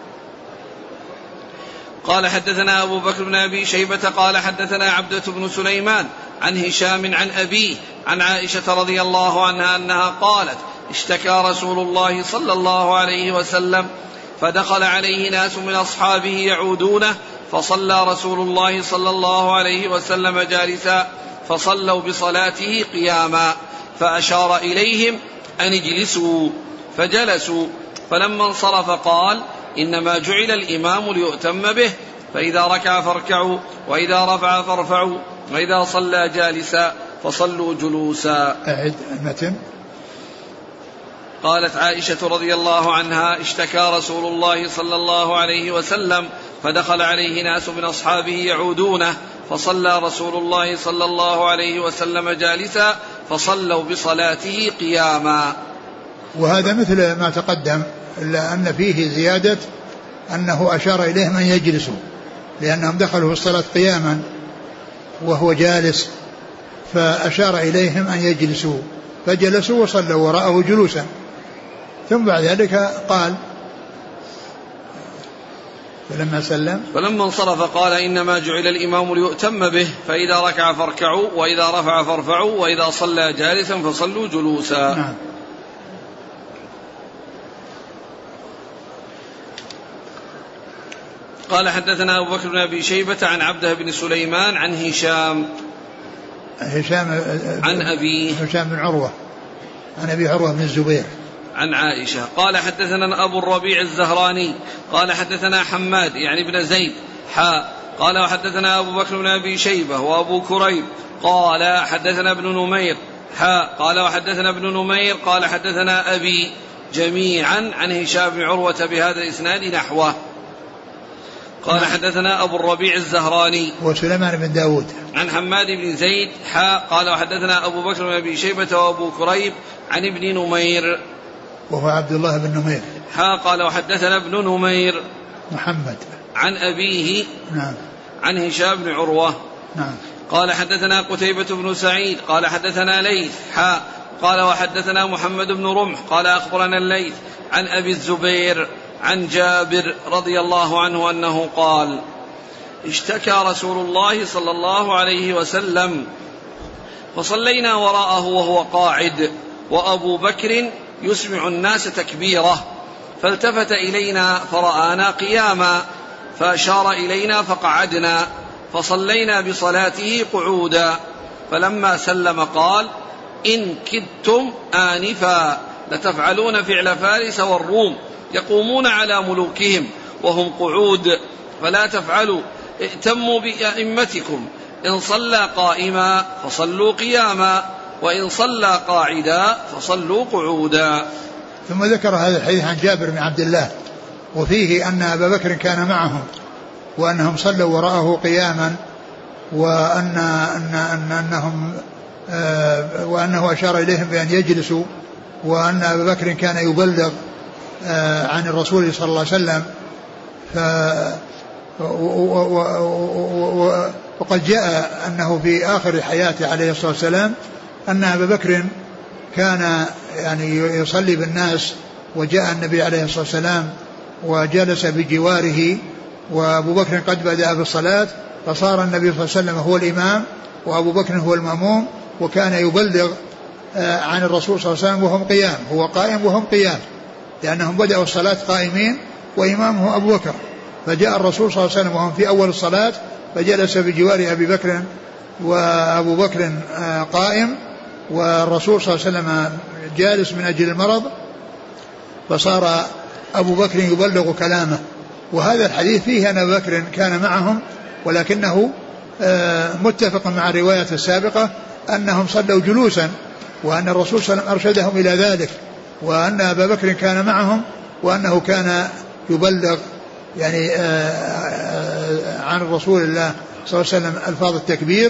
قال حدثنا أبو بكر بن أبي شيبة قال حدثنا عبدة بن سليمان عن هشام عن أبيه عن عائشة رضي الله عنها أنها قالت اشتكى رسول الله صلى الله عليه وسلم فدخل عليه ناس من أصحابه يعودونه، فصلى رسول الله صلى الله عليه وسلم جالسا فصلوا بصلاته قياما، فأشار إليهم أن اجلسوا فجلسوا، فلما انصرف قال إنما جعل الإمام ليؤتم به، فإذا ركع فاركعوا وإذا رفع فارفعوا وإذا صلى جالسا فصلوا جلوسا. أعد المتن. قالت عائشة رضي الله عنها اشتكى رسول الله صلى الله عليه وسلم فدخل عليه ناس من أصحابه يعودونه، فصلى رسول الله صلى الله عليه وسلم جالسا فصلوا بصلاته قياما. وهذا مثل ما تقدم، إلا أن فيه زيادة أنه أشار إليهم أن يجلسوا، لأنهم دخلوا في الصلاة قياما وهو جالس، فأشار إليهم أن يجلسوا فجلسوا وصلوا وراءه جلوسا، ثم بعد ذلك قال فلما انصرف قال إنما جعل الإمام ليؤتم به، فإذا ركع فاركعوا وإذا رفع فارفعوا وإذا صلى جالسا فصلوا جلوسا. نعم. قال حدثنا أبو بكر بن أبي شيبة عن عبده بن سليمان عن هشام عن أبيه هشام بن عروة عن أبي عروة بن الزبير عن عائشة. قال حدثنا أبو الربيع الزهراني قال حدثنا حماد يعني بن زيد قال وحدثنا أبو بكر بن أبي شيبة وأبو كريب قال حدثنا ابن نمير قال وحدثنا ابن نمير قال حدثنا أبي جميعا عن هشام بن عروة بهذا الإسناد نحوه. قال حدثنا أبو الربيع الزهراني وسليمان بن داود عن حماد بن زيد قال وحدثنا أبو بكر بن أبي شيبة وأبو كريب عن ابن نمير وهو عبد الله بن نمير قال وحدثنا ابن نمير محمد عن أبيه نعم عن هشام بن عروة نعم. قال حدثنا قتيبة بن سعيد قال حدثنا ليث قال وحدثنا محمد بن رمح قال أخبرنا الليث عن أبي الزبير عن جابر رضي الله عنه أنه قال اشتكى رسول الله صلى الله عليه وسلم فصلينا وراءه وهو قاعد وأبو بكر يسمع الناس تكبيره، فالتفت إلينا فرآنا قياما فأشار إلينا فقعدنا فصلينا بصلاته قعودا، فلما سلم قال إن كدتم آنفا لتفعلون فعل فارس والروم يقومون على ملوكهم وهم قعود، فلا تفعلوا، ائتموا بأئمتكم، إن صلى قائما فصلوا قياما وإن صلى قاعدا فصلوا قعودا. ثم ذكر هذا الحديث عن جابر بن عبد الله وفيه أن أبا بكر كان معهم وأنهم صلوا وراءه قياما وأنه أشار إليهم بأن يجلسوا، وأن أبا بكر كان يبلغ عن الرسول صلى الله عليه وسلم. وقد جاء أنه في آخر حياته عليه الصلاة والسلام أن أبا بكر كان يعني يصلي بالناس، وجاء النبي عليه الصلاة والسلام وجلس بجواره وأبو بكر قد بدأ بالصلاة، فصار النبي صلى الله عليه وسلم هو الإمام وأبو بكر هو المأموم، وكان يبلغ عن الرسول صلى الله عليه وسلم وهم قيام، هو قائم وهم قيام، لأنهم بدأوا الصلاة قائمين وإمامه أبو بكر، فجاء الرسول صلى الله عليه وسلم وهم في أول الصلاة فجلس بجوار أبي بكر وأبو بكر قائم، والرسول صلى الله عليه وسلم جالس من أجل المرض، فصار أبو بكر يبلغ كلامه. وهذا الحديث فيه أن أبو بكر كان معهم، ولكنه متفق مع الرواية السابقة أنهم صلوا جلوسا، وأن الرسول صلى الله عليه وسلم أرشدهم إلى ذلك، وأن أبا بكر كان معهم، وأنه كان يبلغ يعني عن رسول الله صلى الله عليه وسلم ألفاظ التكبير.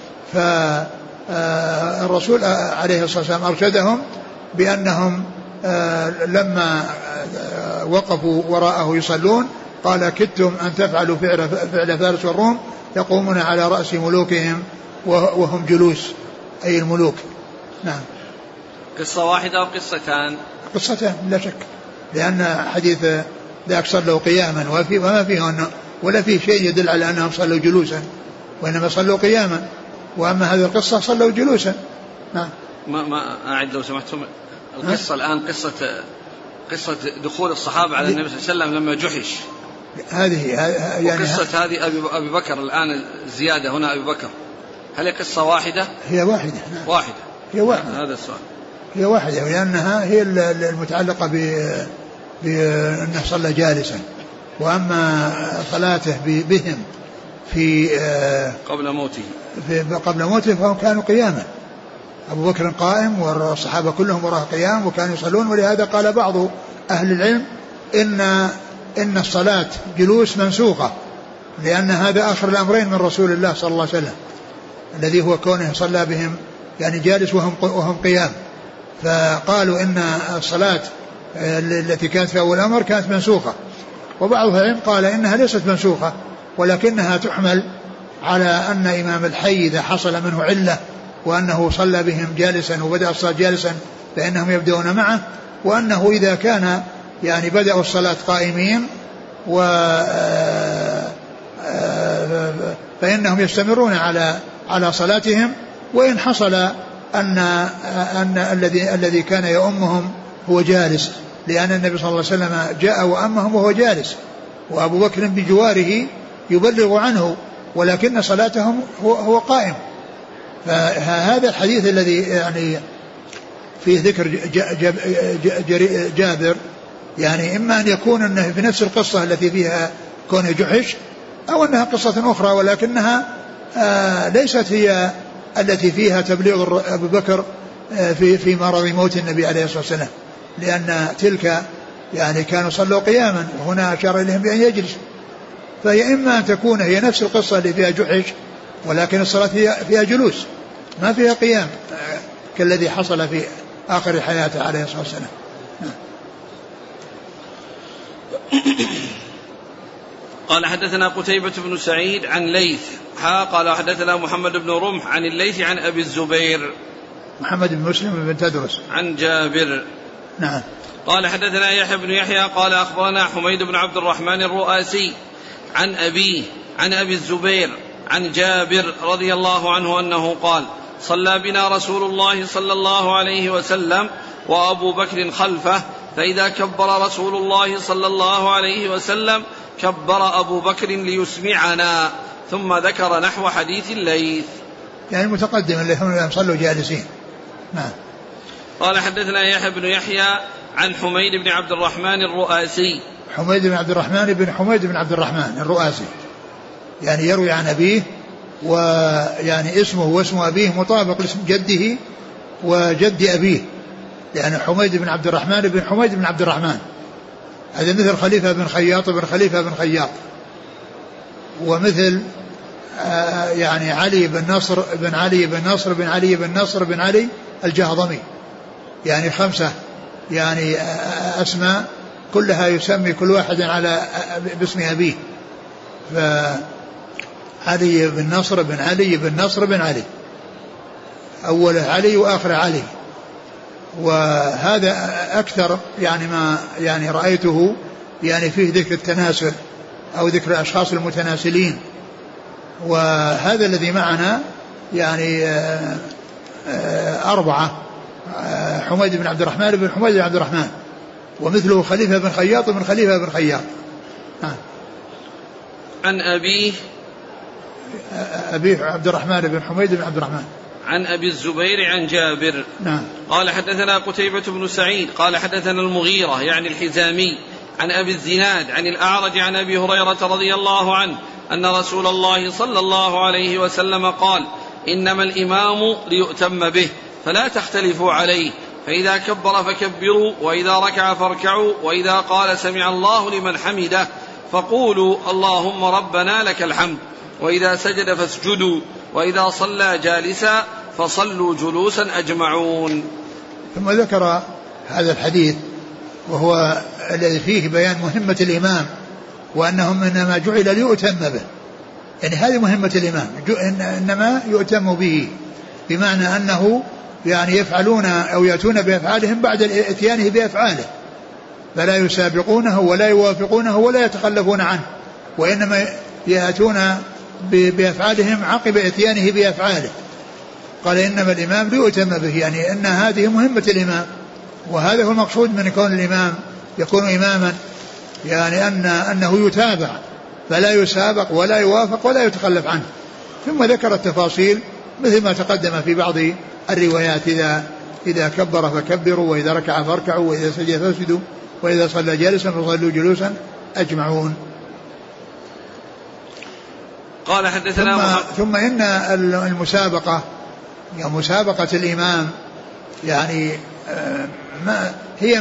فالرسول عليه الصلاة والسلام أرشدهم بأنهم لما وقفوا وراءه يصلون قال: كدتم أن تفعلوا فعل فارس والروم يقومون على رأس ملوكهم وهم جلوس، أي الملوك. نعم. قصة واحدة أو قصتان؟ قصتان لا شك، لأن حديث ذاك صلوا قياما وما فيه ولا فيه شيء يدل على أنهم صلوا جلوسا، وإنما صلوا قياما، وأما هذه القصة صلوا جلوسا. نعم. ما أعد لو سمحتم القصة الآن، قصة دخول الصحابة على النبي صلى الله عليه وسلم لما جحش، هذه يعني قصة هذه أبي بكر الآن زيادة هنا أبي بكر، هل هي قصة واحدة؟ هي واحدة. نعم. واحدة. هي واحدة. هذا السؤال. هي واحدة، لأنها هي المتعلقة بأنه صلى جالسا، وأما صلاته بهم في قبل موته فهم كانوا قياما، أبو بكر قائم والصحابة كلهم وراء قيام وكانوا يصلون. ولهذا قال بعض أهل العلم إن الصلاة جلوس منسوخة، لأن هذا آخر الأمرين من رسول الله صلى الله عليه وسلم، الذي هو كونه صلى بهم يعني جالس وهم قيام، فقالوا إن الصلاة التي كانت في أول الأمر كانت منسوخة. وبعض العلم قال إنها ليست منسوخة، ولكنها تحمل على أن إمام الحي إذا حصل منه علة وأنه صلى بهم جالسا وبدأ الصلاة جالسا فإنهم يبدأون معه، وأنه إذا كان يعني بدأوا الصلاة قائمين فإنهم يستمرون على صلاتهم، وإن حصل أن الذي كان يؤمهم هو جالس، لأن النبي صلى الله عليه وسلم جاء وأمهم وهو جالس، وأبو بكر بجواره يبلغ عنه، ولكن صلاتهم هو قائم. فهذا الحديث الذي يعني فيه ذكر جابر، يعني إما أن يكون أنه في نفس القصة التي فيها كون جحش، أو أنها قصة أخرى ولكنها ليست هي التي فيها تبليغ أبو بكر في مرض موت النبي عليه الصلاة والسلام، لأن تلك يعني كانوا صلوا قياما، وهنا أشار إليهم بأن يجلس. فهي إما أن تكون هي نفس القصة اللي فيها جحش ولكن الصلاة فيها جلوس ما فيها قيام كالذي حصل في آخر حياته عليه الصلاة والسلام. قال: حدثنا قتيبة بن سعيد عن ليث قال: حدثنا محمد بن رمح عن الليث عن أبي الزبير محمد بن مسلم بن تدرس عن جابر. نعم. قال: حدثنا يحيى بن يحيى قال: أخبرنا حميد بن عبد الرحمن الرؤاسي عن أبيه عن أبي الزبير عن جابر رضي الله عنه أنه قال: صلى بنا رسول الله صلى الله عليه وسلم وأبو بكر خلفه، فإذا كبر رسول الله صلى الله عليه وسلم كبر أبو بكر ليسمعنا، ثم ذكر نحو حديث الليث، يعني المتقدم اللي هم صلوا جالسين. نعم. قال: حدثنا يحيى بن يحيى عن حميد بن عبد الرحمن الرؤاسي. حميد بن عبد الرحمن بن حميد بن عبد الرحمن الرؤاسي، يعني يروي عن أبيه، ويعني اسمه واسم أبيه مطابق لاسم جده وجد أبيه، يعني حميد بن عبد الرحمن بن حميد بن عبد الرحمن، هذا مثل خليفة بن خياط بن خليفة بن خياط، ومثل يعني علي بن نصر بن علي بن نصر بن علي بن نصر بن علي الجهضمي، يعني 5 يعني أسماء كلها يسمي كل واحد على باسم أبيه، فعلي بن نصر بن علي بن نصر بن علي، أوله علي وآخر علي. وهذا أكثر يعني ما يعني رأيته يعني فيه ذكر التناسل أو ذكر الأشخاص المتناسلين، وهذا الذي معنا يعني 4 حميد بن عبد الرحمن بن حميد بن عبد الرحمن، ومثله خليفة بن خياط ومن خليفة بن خياط. عن أبيه عبد الرحمن بن حميد بن عبد الرحمن عن أبي الزبير عن جابر. نعم. قال حدثنا قتيبة بن سعيد قال حدثنا المغيرة يعني الحزامي عن أبي الزناد عن الأعرج عن أبي هريرة رضي الله عنه أن رسول الله صلى الله عليه وسلم قال إنما الإمام ليؤتم به فلا تختلفوا عليه، فإذا كبر فكبروا، وإذا ركع فاركعوا، وإذا قال سمع الله لمن حمده فقولوا اللهم ربنا لك الحمد، وإذا سجد فاسجدوا، وإذا صلى جالسا فصلوا جلوسا أجمعون. ثم ذكر هذا الحديث وهو الذي فيه بيان مهمة الإمام، وأنهم إنما جعل ليؤتم به، يعني هذه مهمة الإمام، إنما يؤتم به، بمعنى أنه يعني يفعلون أو يأتون بأفعالهم بعد إتيانه بأفعاله، فلا يسابقونه ولا يوافقونه ولا يتخلفون عنه، وإنما يأتون بأفعالهم عقب إتيانه بأفعاله. قال إنما الإمام ليؤتم به، يعني أن هذه مهمة الإمام، وهذا هو المقصود من كون الإمام يكون إماما، يعني أنه يتابع فلا يسابق ولا يوافق ولا يتخلف عنه. ثم ذكر التفاصيل مثل ما تقدم في بعض الروايات، إذا كبر فكبروا، وإذا ركع فاركعوا، وإذا سجد فاسجدوا، وإذا صلى جالسا فصلوا جلوسا أجمعون. قال حدثنا ثم إن المسابقة، يعني مسابقة الإمام، يعني هي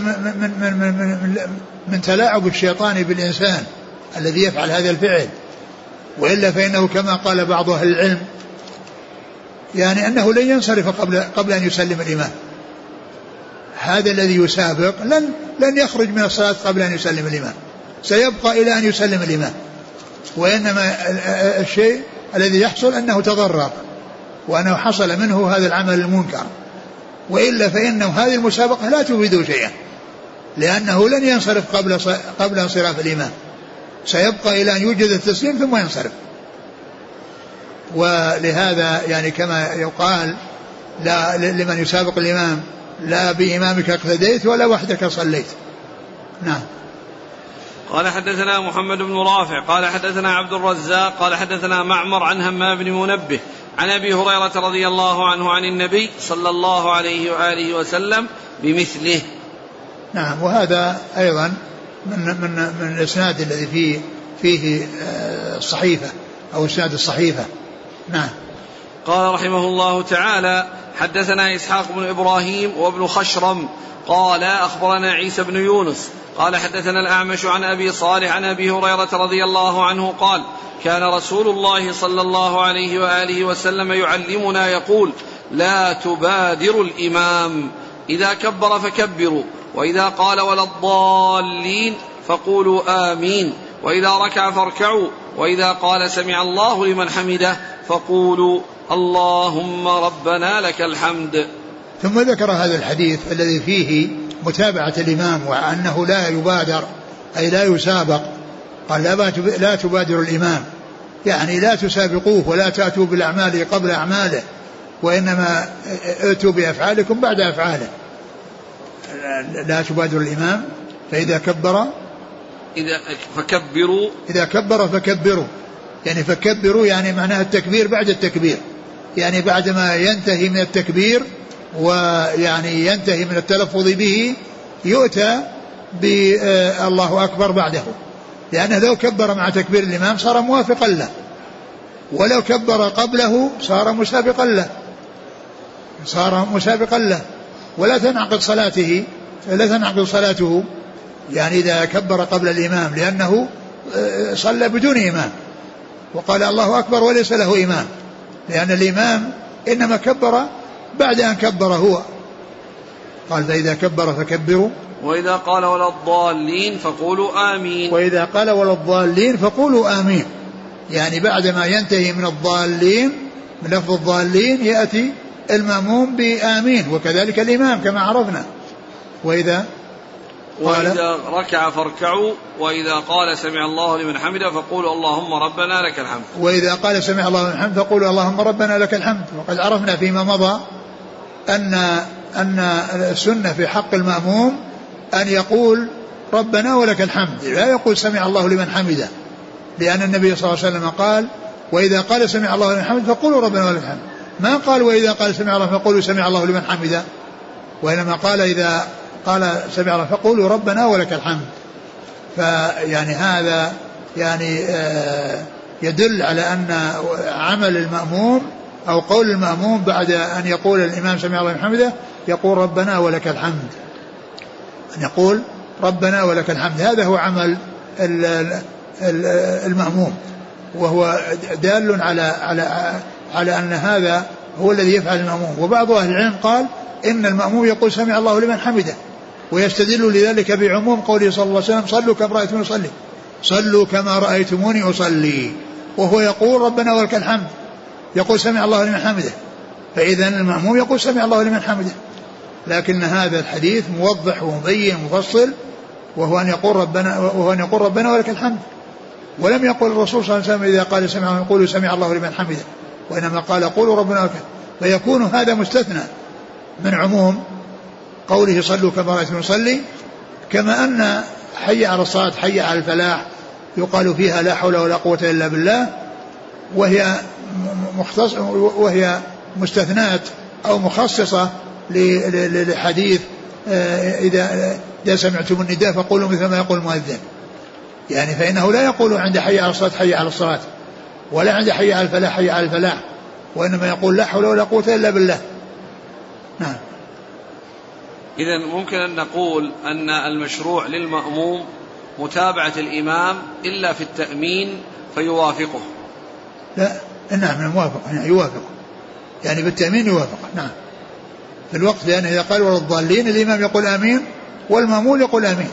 من تلاعب الشيطان بالإنسان الذي يفعل هذا الفعل، وإلا فإنه كما قال بعض أهل العلم يعني أنه لن ينصرف قبل أن يسلم الإمام. هذا الذي يسابق لن يخرج من الصلاة قبل أن يسلم الإمام، سيبقى إلى أن يسلم الإمام، وإنما الشيء الذي يحصل أنه تضرر وأنه حصل منه هذا العمل المنكر، وإلا فإنه هذه المسابقة لا تفيد شيئا، لأنه لن ينصرف قبل انصراف الإمام، سيبقى إلى أن يوجد التسليم ثم ينصرف. ولهذا يعني كما يقال لا لمن يسابق الإمام لا بإمامك اقتديت ولا وحدك صليت. نعم. قال حدثنا محمد بن رافع قال حدثنا عبد الرزاق قال حدثنا معمر عن همام بن منبه عن أبي هريرة رضي الله عنه عن النبي صلى الله عليه وآله وسلم بمثله. نعم. وهذا أيضا من الإسناد الذي فيه الصحيفة أو إسناد الصحيفة. نعم. قال رحمه الله تعالى حدثنا إسحاق بن إبراهيم وابن خشرم قال أخبرنا عيسى بن يونس قال حدثنا الأعمش عن أبي صالح عن أبي هريرة رضي الله عنه قال كان رسول الله صلى الله عليه وآله وسلم يعلمنا يقول لا تبادر الإمام، إذا كبر فكبروا، وإذا قال ولا الضالين فقولوا آمين، وإذا ركع فاركعوا، وإذا قال سمع الله لمن حمده فقولوا اللهم ربنا لك الحمد. ثم ذكر هذا الحديث الذي فيه متابعة الإمام وأنه لا يبادر أي لا يسابق. قال لا تبادر الإمام، يعني لا تسابقوه ولا تأتوا بالأعمال قبل أعماله، وإنما ائتوا بأفعالكم بعد أفعاله. لا تبادر الإمام، فإذا كبر إذا كبر فكبروا، يعني فكبروا يعني معناها التكبير بعد التكبير، يعني بعدما ينتهي من التكبير ويعني ينتهي من التلفظ به يؤتى بالله أكبر بعده، لأنه لو كبر مع تكبير الإمام صار موافقا له، ولو كبر قبله صار مسابقا له ولا تنعقد صلاته يعني إذا كبر قبل الإمام، لأنه صلى بدون إمام وقال الله أكبر وليس له إمام، لأن الإمام إنما كبر بعد أن كبر هو. قال فإذا كبر فكبروا، وإذا قال ولا الضالين فقولوا آمين، وإذا قال ولا الضالين فقولوا آمين، يعني بعدما ينتهي من الضالين من لفظ الضالين يأتي المأموم بآمين، وكذلك الإمام كما عرفنا. وإذا ركع فاركعوا وإذا قال سمع الله لمن حمده فقولوا اللهم ربنا لك الحمد. وإذا قال سمع الله لمن حمده فقولوا اللهم ربنا لك الحمد. وقد عرفنا فيما مضى أن السنة في حق المأموم أن يقول ربنا ولك الحمد، لا يقول سمع الله لمن حمده، لأن النبي صلى الله عليه وسلم قال وإذا قال سمع الله لمن حمده فقولوا ربنا ولك الحمد، ما قال وإذا قال سمع الله فقولوا سمع الله لمن حمده، وإنما قال إذا قال سمع الله فقولوا ربنا ولك الحمد. فيعني هذا يعني يدل على أن عمل المأموم أو قول المأموم بعد أن يقول الإمام سمع الله لمن حمده يقول ربنا ولك الحمد، أن يقول ربنا ولك الحمد. هذا هو عمل المأموم، وهو دال على أن هذا هو الذي يفعل المأموم. وبعض أهل العلم قال إن المأموم يقول سمع الله لمن حمده، ويستدل لذلك بعموم قوله صلى الله عليه وسلم صلوا كما رأيتموني أصلي، وهو يقول ربنا ولك الحمد، يقول سمع الله لمن حمده، فإذا المأموم يقول سمع الله لمن حمده. لكن هذا الحديث موضح ومبين مفصل، وهو أن يقول ربنا ولك الحمد، ولم يقل الرسول صلى الله عليه وسلم إذا قال سمع يقولوا سمع الله لمن حمده، وإنما قال قولوا ربنا ولك. فيكون هذا مستثنى من عموم قوله صلوا كما رأيتم نصلي، كما أن حي على الصلاة حي على الفلاح يقال فيها لا حول ولا قوة إلا بالله، وهي مستثنات أو مخصصة لحديث إذا سمعتم النداء فقولوا مثل ما يقول المؤذن، يعني فإنه لا يقول عند حي على الصلاة حي على الصلاة، ولا عند حي على الفلاح حي على الفلاح، وإنما يقول لا حول ولا قوة إلا بالله. نعم. إذن ممكن أن نقول أن المشروع للمأموم متابعة الإمام إلا في التأمين فيوافقه. لا، نعم موافق، يعني يوافق، يعني بالتأمين يوافق. نعم، في الوقت، لأن إذا قال ولا الضالين الإمام يقول آمين والمأموم يقول آمين.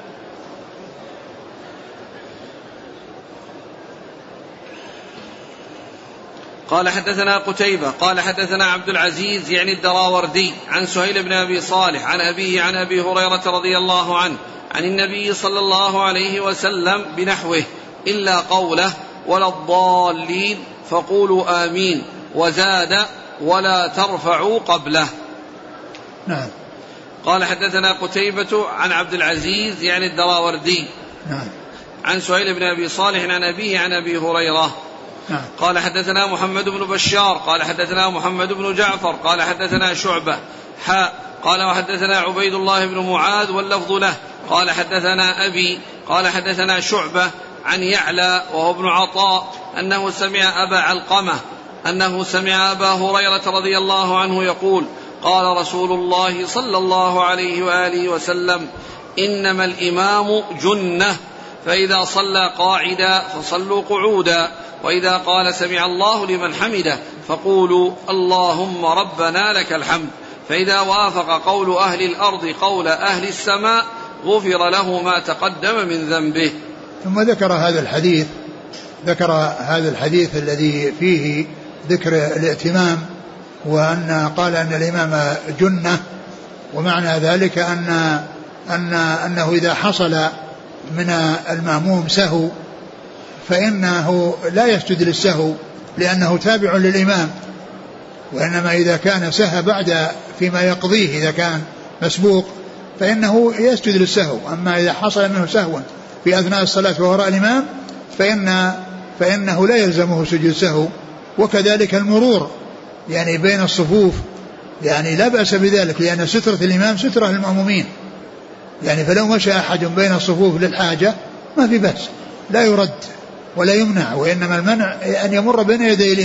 قال حدثنا قتيبة قال حدثنا عبد العزيز يعني الدراوردي عن سهيل بن أبي صالح عن أبيه عن أبي هريرة رضي الله عنه عن النبي صلى الله عليه وسلم بنحوه إلا قوله ولا الضالين فقولوا آمين، وزاد ولا ترفعوا قبله. نعم. قال حدثنا قتيبة عن عبد العزيز يعني الدراوردي نعم عن سهيل بن أبي صالح عن أبيه عن أبي هريرة. نعم. قال حدثنا محمد بن بشار قال حدثنا محمد بن جعفر قال حدثنا شعبة قال وحدثنا عبيد الله بن معاذ واللفظ له قال حدثنا أبي قال حدثنا شعبة عن يعلى وهو ابن عطاء أنه سمع أبا علقمة أنه سمع أبا هريرة رضي الله عنه يقول قال رسول الله صلى الله عليه وآله وسلم إنما الإمام جنة، فإذا صلى قاعدا فصلوا قعودا، وإذا قال سمع الله لمن حمده فقولوا اللهم ربنا لك الحمد، فإذا وافق قول أهل الأرض قول أهل السماء غفر له ما تقدم من ذنبه. ثم ذكر هذا الحديث الذي فيه ذكر الائتمام، وأن قال أن الإمام جنة، ومعنى ذلك أنه إذا حصل من المأموم سهو فإنه لا يسجد للسهو لأنه تابع للإمام، وإنما إذا كان سهى بعد فيما يقضيه إذا كان مسبوق فإنه يسجد للسهو. أما إذا حصل منه سهو في أثناء الصلاة وراء الإمام فإنه لا يلزمه سجود السهو. وكذلك المرور يعني بين الصفوف يعني لا بأس بذلك، لأن سترة الإمام سترة للمأمومين، يعني فلو مشى أحد بين الصفوف للحاجة ما في بأس، لا يرد ولا يمنع، وإنما المنع أن يمر بين يدي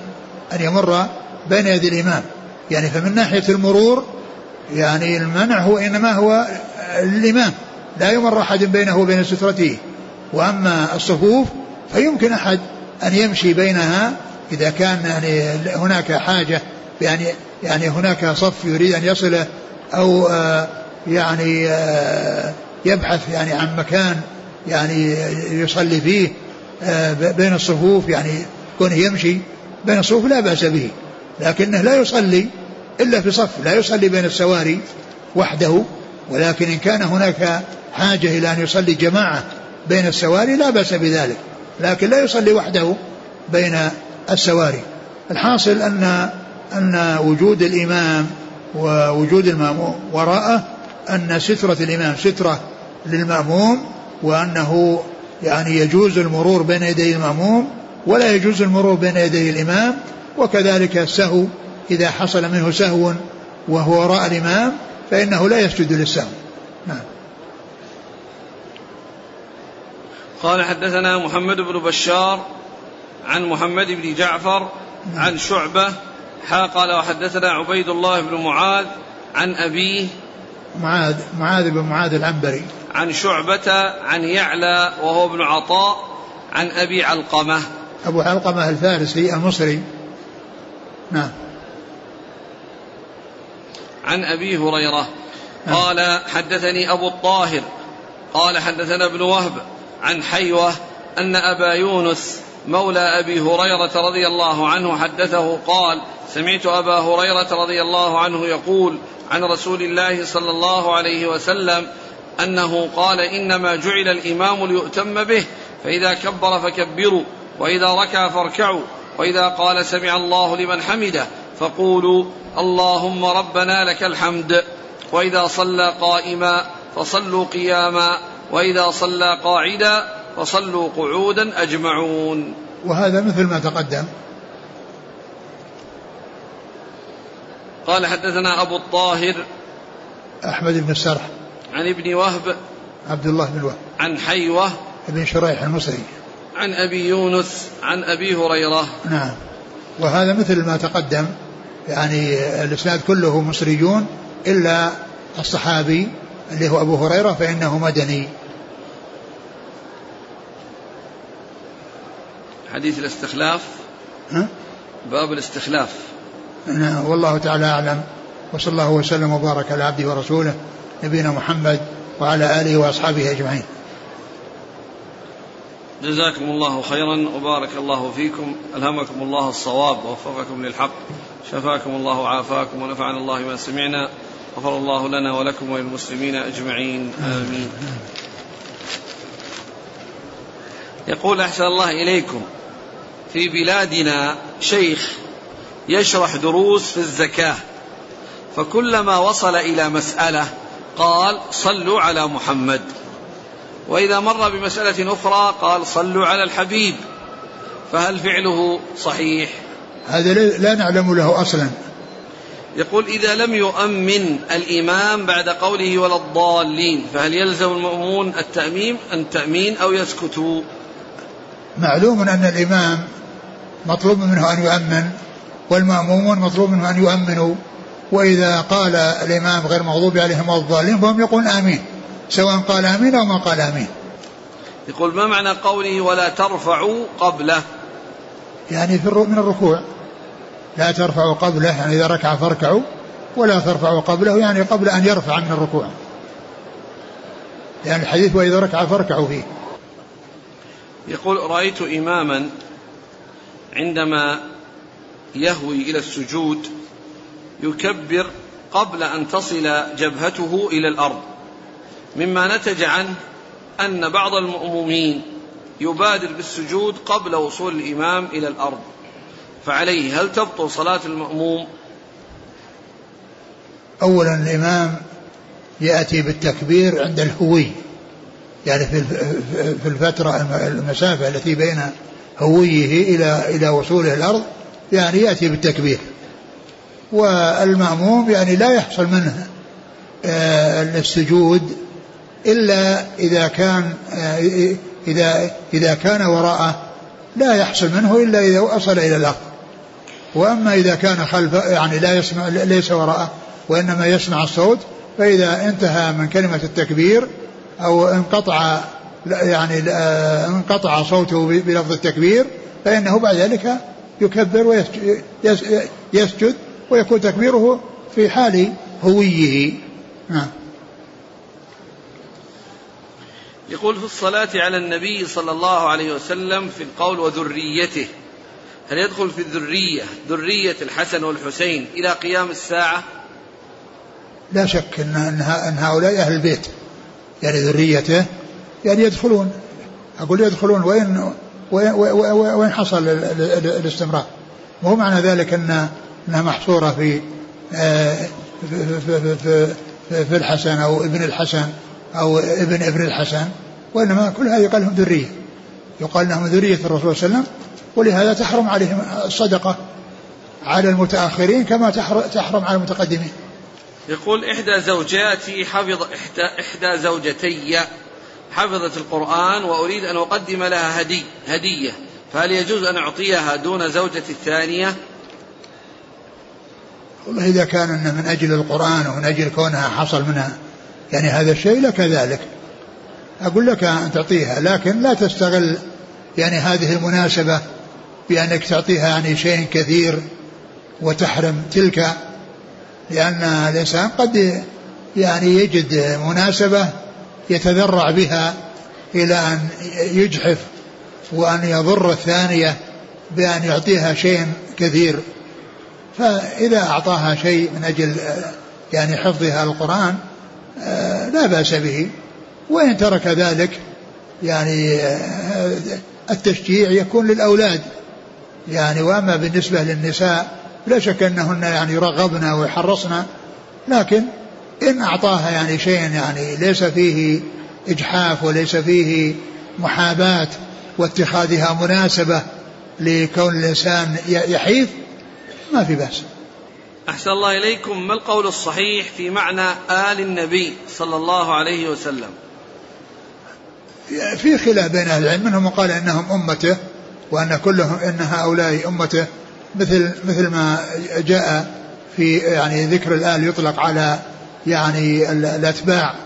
الإمام، يعني فمن ناحية المرور يعني المنع هو إنما هو الإمام، لا يمر أحد بينه وبين سترته. وأما الصفوف فيمكن أحد أن يمشي بينها إذا كان يعني هناك حاجة، يعني هناك صف يريد أن يصله أو يعني يبحث يعني عن مكان يعني يصلي فيه بين الصفوف، يعني كونه يمشي بين الصفوف لا بأس به، لكنه لا يصلي إلا في صف، لا يصلي بين السواري وحده، ولكن إن كان هناك حاجة إلى أن يصلي جماعة بين السواري لا بأس بذلك، لكن لا يصلي وحده بين السواري. الحاصل أن وجود الإمام ووجود المأموم وراءه أن سترة الإمام سترة للمأموم، وأنه يعني يجوز المرور بين يدي المأموم ولا يجوز المرور بين يدي الإمام، وكذلك السهو إذا حصل منه سهو وهو وراء الإمام فإنه لا يسجد للسهو. نعم. قال حدثنا محمد بن بشار عن محمد بن جعفر عن شعبة قال وحدثنا عبيد الله بن معاذ عن أبيه معاذ بن معاذ العنبري عن شعبة عن يعلى وهو ابن عطاء عن أبي علقمة أبو علقمة الفارسي المصري. نعم. عن أبي هريرة قال حدثني أبو الطاهر قال حدثنا ابن وهب عن حيوة أن أبا يونس مولى أبي هريرة رضي الله عنه حدثه قال سمعت أبا هريرة رضي الله عنه يقول عن رسول الله صلى الله عليه وسلم أنه قال إنما جعل الإمام ليؤتم به، فإذا كبر فكبروا، وإذا ركع فاركعوا، وإذا قال سمع الله لمن حمده فقولوا اللهم ربنا لك الحمد، وإذا صلى قائما فصلوا قياما، وإذا صلى قاعدا فصلوا قعودا أجمعون. وهذا مثل ما تقدم. قال حدثنا أبو الطاهر أحمد بن السرح عن ابن وهب عبد الله بن وهب عن حيوة ابن شريح المصري عن أبي يونس عن أبي هريرة. نعم. وهذا مثل ما تقدم، يعني الإسناد كله مصريون إلا الصحابي اللي هو أبو هريرة فإنه مدني. حديث الاستخلاف باب الاستخلاف. نعم. والله تعالى أعلم، وصلى الله وسلم وبارك على عبده ورسوله نبينا محمد وعلى آله وأصحابه أجمعين. جزاكم الله خيرا وبارك الله فيكم، ألهمكم الله الصواب ووفقكم للحق، شفاكم الله وعافاكم ونفعنا الله ما سمعنا، غفر الله لنا ولكم وللمسلمين أجمعين آمين. يقول أحسن الله إليكم، في بلادنا شيخ يشرح دروس في الزكاة، فكلما وصل إلى مسألة قال صلوا على محمد، وإذا مر بمسألة أخرى قال صلوا على الحبيب، فهل فعله صحيح؟ هذا لا نعلم له أصلا. يقول إذا لم يؤمن الإمام بعد قوله ولا الضالين فهل يلزم المأمون التأمين أو يسكتوا؟ معلوم أن الإمام مطلوب منه أن يؤمن والمأمومون مطلوب منه أن يؤمنوا، وإذا قال الإمام غير مغضوب عليهم ولا الضالين فهم يقولون آمين، سواء قال آمين أو ما قال آمين. يقول ما معنى قوله ولا ترفعوا قبله؟ يعني من الركوع، لا ترفعوا قبله يعني إذا ركع فاركعوا، ولا ترفعوا قبله يعني قبل أن يرفع من الركوع، يعني الحديث وإذا ركع فاركعوا فيه. يقول رأيت إماما عندما يهوي إلى السجود يكبر قبل أن تصل جبهته إلى الأرض، مما نتج عنه أن بعض المأمومين يبادر بالسجود قبل وصول الإمام إلى الأرض، فعليه هل تبطل صلاة المأموم؟ أولا الإمام يأتي بالتكبير عند الهوي، يعني في الفترة المسافة التي بين هويه إلى وصوله الأرض، يعني يأتي بالتكبير. والمأموم يعني لا يحصل منه السجود إلا إذا كان وراءه، لا يحصل منه إلا إذا وصل إلى الأرض. وأما إذا كان خلفه يعني لا يسمع، ليس وراءه وإنما يسمع الصوت، فإذا انتهى من كلمة التكبير أو انقطع صوته بلفظ التكبير فإنه بعد ذلك يكبر ويسجد، ويكون تكبيره في حال هويه. يقول في الصلاة على النبي صلى الله عليه وسلم في القول وذريته، هل يدخل في ذرية الحسن والحسين إلى قيام الساعة؟ لا شك أن هؤلاء أهل البيت يعني ذريته يعني يدخلون، أقول يدخلون وين حصل الاستمرار. وهو معنى ذلك أنها محصورة في الحسن أو ابن الحسن أو ابن الحسن، وإنما كل هذا يقال لهم ذرية، يقال لهم ذرية الرسول صلى الله عليه وسلم. ولهذا تحرم عليهم الصدقة على المتأخرين كما تحرم على المتقدمين. يقول إحدى زوجتي حفظت القرآن وأريد أن أقدم لها هدية، فهل يجوز أن أعطيها دون زوجتي الثانية؟ والله إذا كان من أجل القرآن ومن أجل كونها حصل منها يعني هذا الشيء لك ذلك، أقول لك أن تعطيها، لكن لا تستغل يعني هذه المناسبة بأنك تعطيها يعني شيء كثير وتحرم تلك، لأن الإنسان قد يعني يجد مناسبة يتذرع بها إلى أن يجحف وأن يضر الثانية بأن يعطيها شيء كثير. فإذا أعطاها شيء من أجل يعني حفظها القرآن لا بأس به، وإن ترك ذلك يعني التشجيع يكون للأولاد يعني. وأما بالنسبة للنساء لا شك أنهن يعني يرغبن ويحرصن، لكن إن أعطاها يعني شيء يعني ليس فيه إجحاف وليس فيه محاباة واتخاذها مناسبة لكون الإنسان يحيف ما في بأس. أحسن الله إليكم، ما القول الصحيح في معنى آل النبي صلى الله عليه وسلم؟ في خلاف بين أهل العلم، منهم قال إنهم أمته وأن كلهم إن هؤلاء أمته، مثل ما جاء في يعني ذكر الآل يطلق على يعني الأتباع،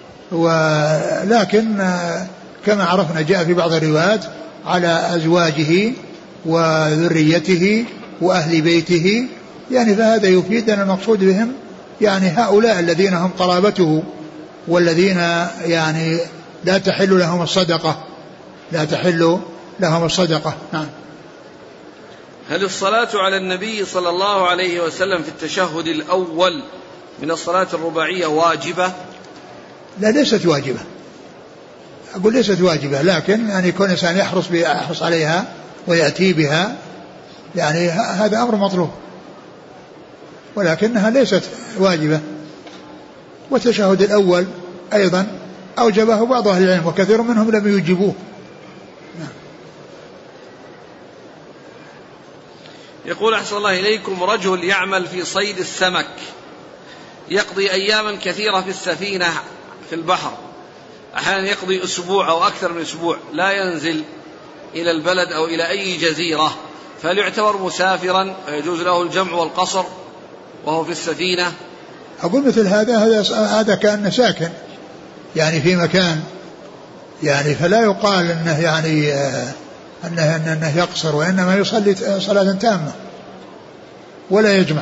ولكن كما عرفنا جاء في بعض الروايات على أزواجه وذريته وأهل بيته يعني. فهذا يفيد أن المقصود بهم يعني هؤلاء الذين هم قرابته والذين يعني لا تحل لهم الصدقة. نعم. هل الصلاة على النبي صلى الله عليه وسلم في التشهد الأول من الصلاة الرباعية واجبة؟ لا ليست واجبة، أقول ليست واجبة، لكن يعني يكون الإنسان يحرص عليها ويأتي بها يعني هذا أمر مطلوب، ولكنها ليست واجبة. والتشهد الأول أيضا أوجبه بعض أهل العلم وكثير منهم لم يوجبوه. يقول أحسن الله إليكم، رجل يعمل في صيد السمك يقضي أياما كثيرة في السفينة في البحر، أحيانا يقضي أسبوع أو أكثر من أسبوع لا ينزل إلى البلد أو إلى أي جزيرة، فهل يعتبر مسافرا ويجوز له الجمع والقصر وهو في السفينة؟ أقول مثل هذا كأنه ساكن يعني في مكان يعني، فلا يقال أنه يعني أنه يقصر، وإنما يصلي صلاة تامة ولا يجمع.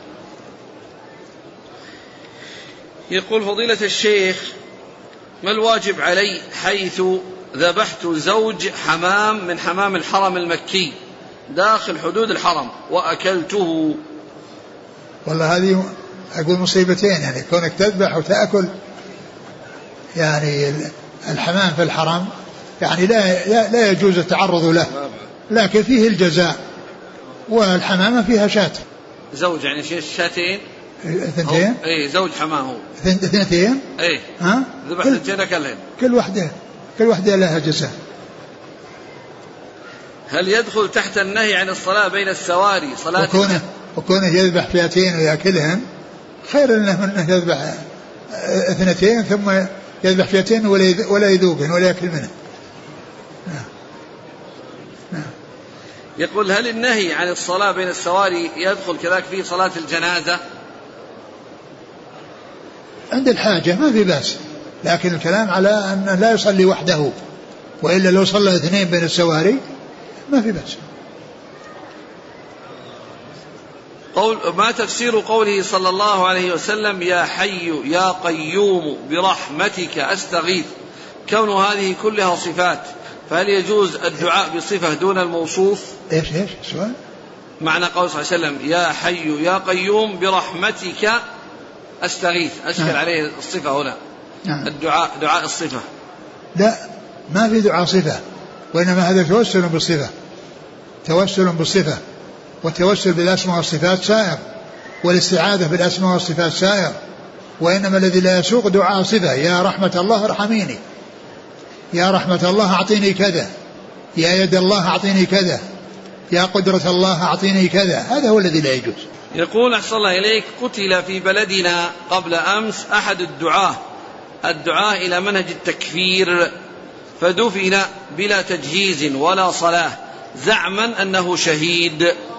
يقول فضيلة الشيخ، ما الواجب علي حيث ذبحت زوج حمام من حمام الحرم المكي داخل حدود الحرم وأكلته؟ والله هذه أقول مصيبتين، يعني كونك تذبح وتأكل يعني الحمام في الحرم يعني لا يجوز التعرض له، لكن فيه الجزاء، والحمامة فيها شاة زوج يعني شاتين اثنتين، اي زوج حمام هو اثنتين اي ذبح اثنتين اكلهن، كل واحدة لها جزاء. هل يدخل تحت النهي عن الصلاة بين السواري صلاة وكونه يذبح فئتين ويأكلهن خير منه أنه يذبح اثنتين ثم يذبح فئتين ولا يذوقهن ولا يأكل منه. نعم. يقول هل النهي عن الصلاة بين السواري يدخل كذلك في صلاة الجنازة؟ عند الحاجة ما في بأس، لكن الكلام على أن لا يصلي وحده، وإلا لو صلى اثنين بين السواري ما في بأس. ما تفسير قوله صلى الله عليه وسلم يا حي يا قيوم برحمتك أستغيث، كون هذه كلها صفات، فهل يجوز الدعاء بصفة دون الموصوف؟ ايش السؤال؟ معنى قول صلى الله عليه وسلم يا حي يا قيوم برحمتك أستغيث أشكل عليه الصفة هنا. الدعاء دعاء الصفة. لا، ما في دعاء صفة، وإنما هذا توسل بالصفة، توسل بالصفة، والتوسل بالأسماء والصفات سائر، والاستعاذة بالأسماء والصفات سائر، وإنما الذي لا يسوق دعاء صفة: يا رحمة الله ارحميني، يا رحمة الله أعطيني كذا، يا يد الله أعطيني كذا، يا قدرة الله أعطيني كذا، هذا هو الذي لا يجوز. يقول أحسن الله إليك: قتل في بلدنا قبل أمس أحد الدعاة إلى منهج التكفير، فدفن بلا تجهيز ولا صلاة زعما أنه شهيد،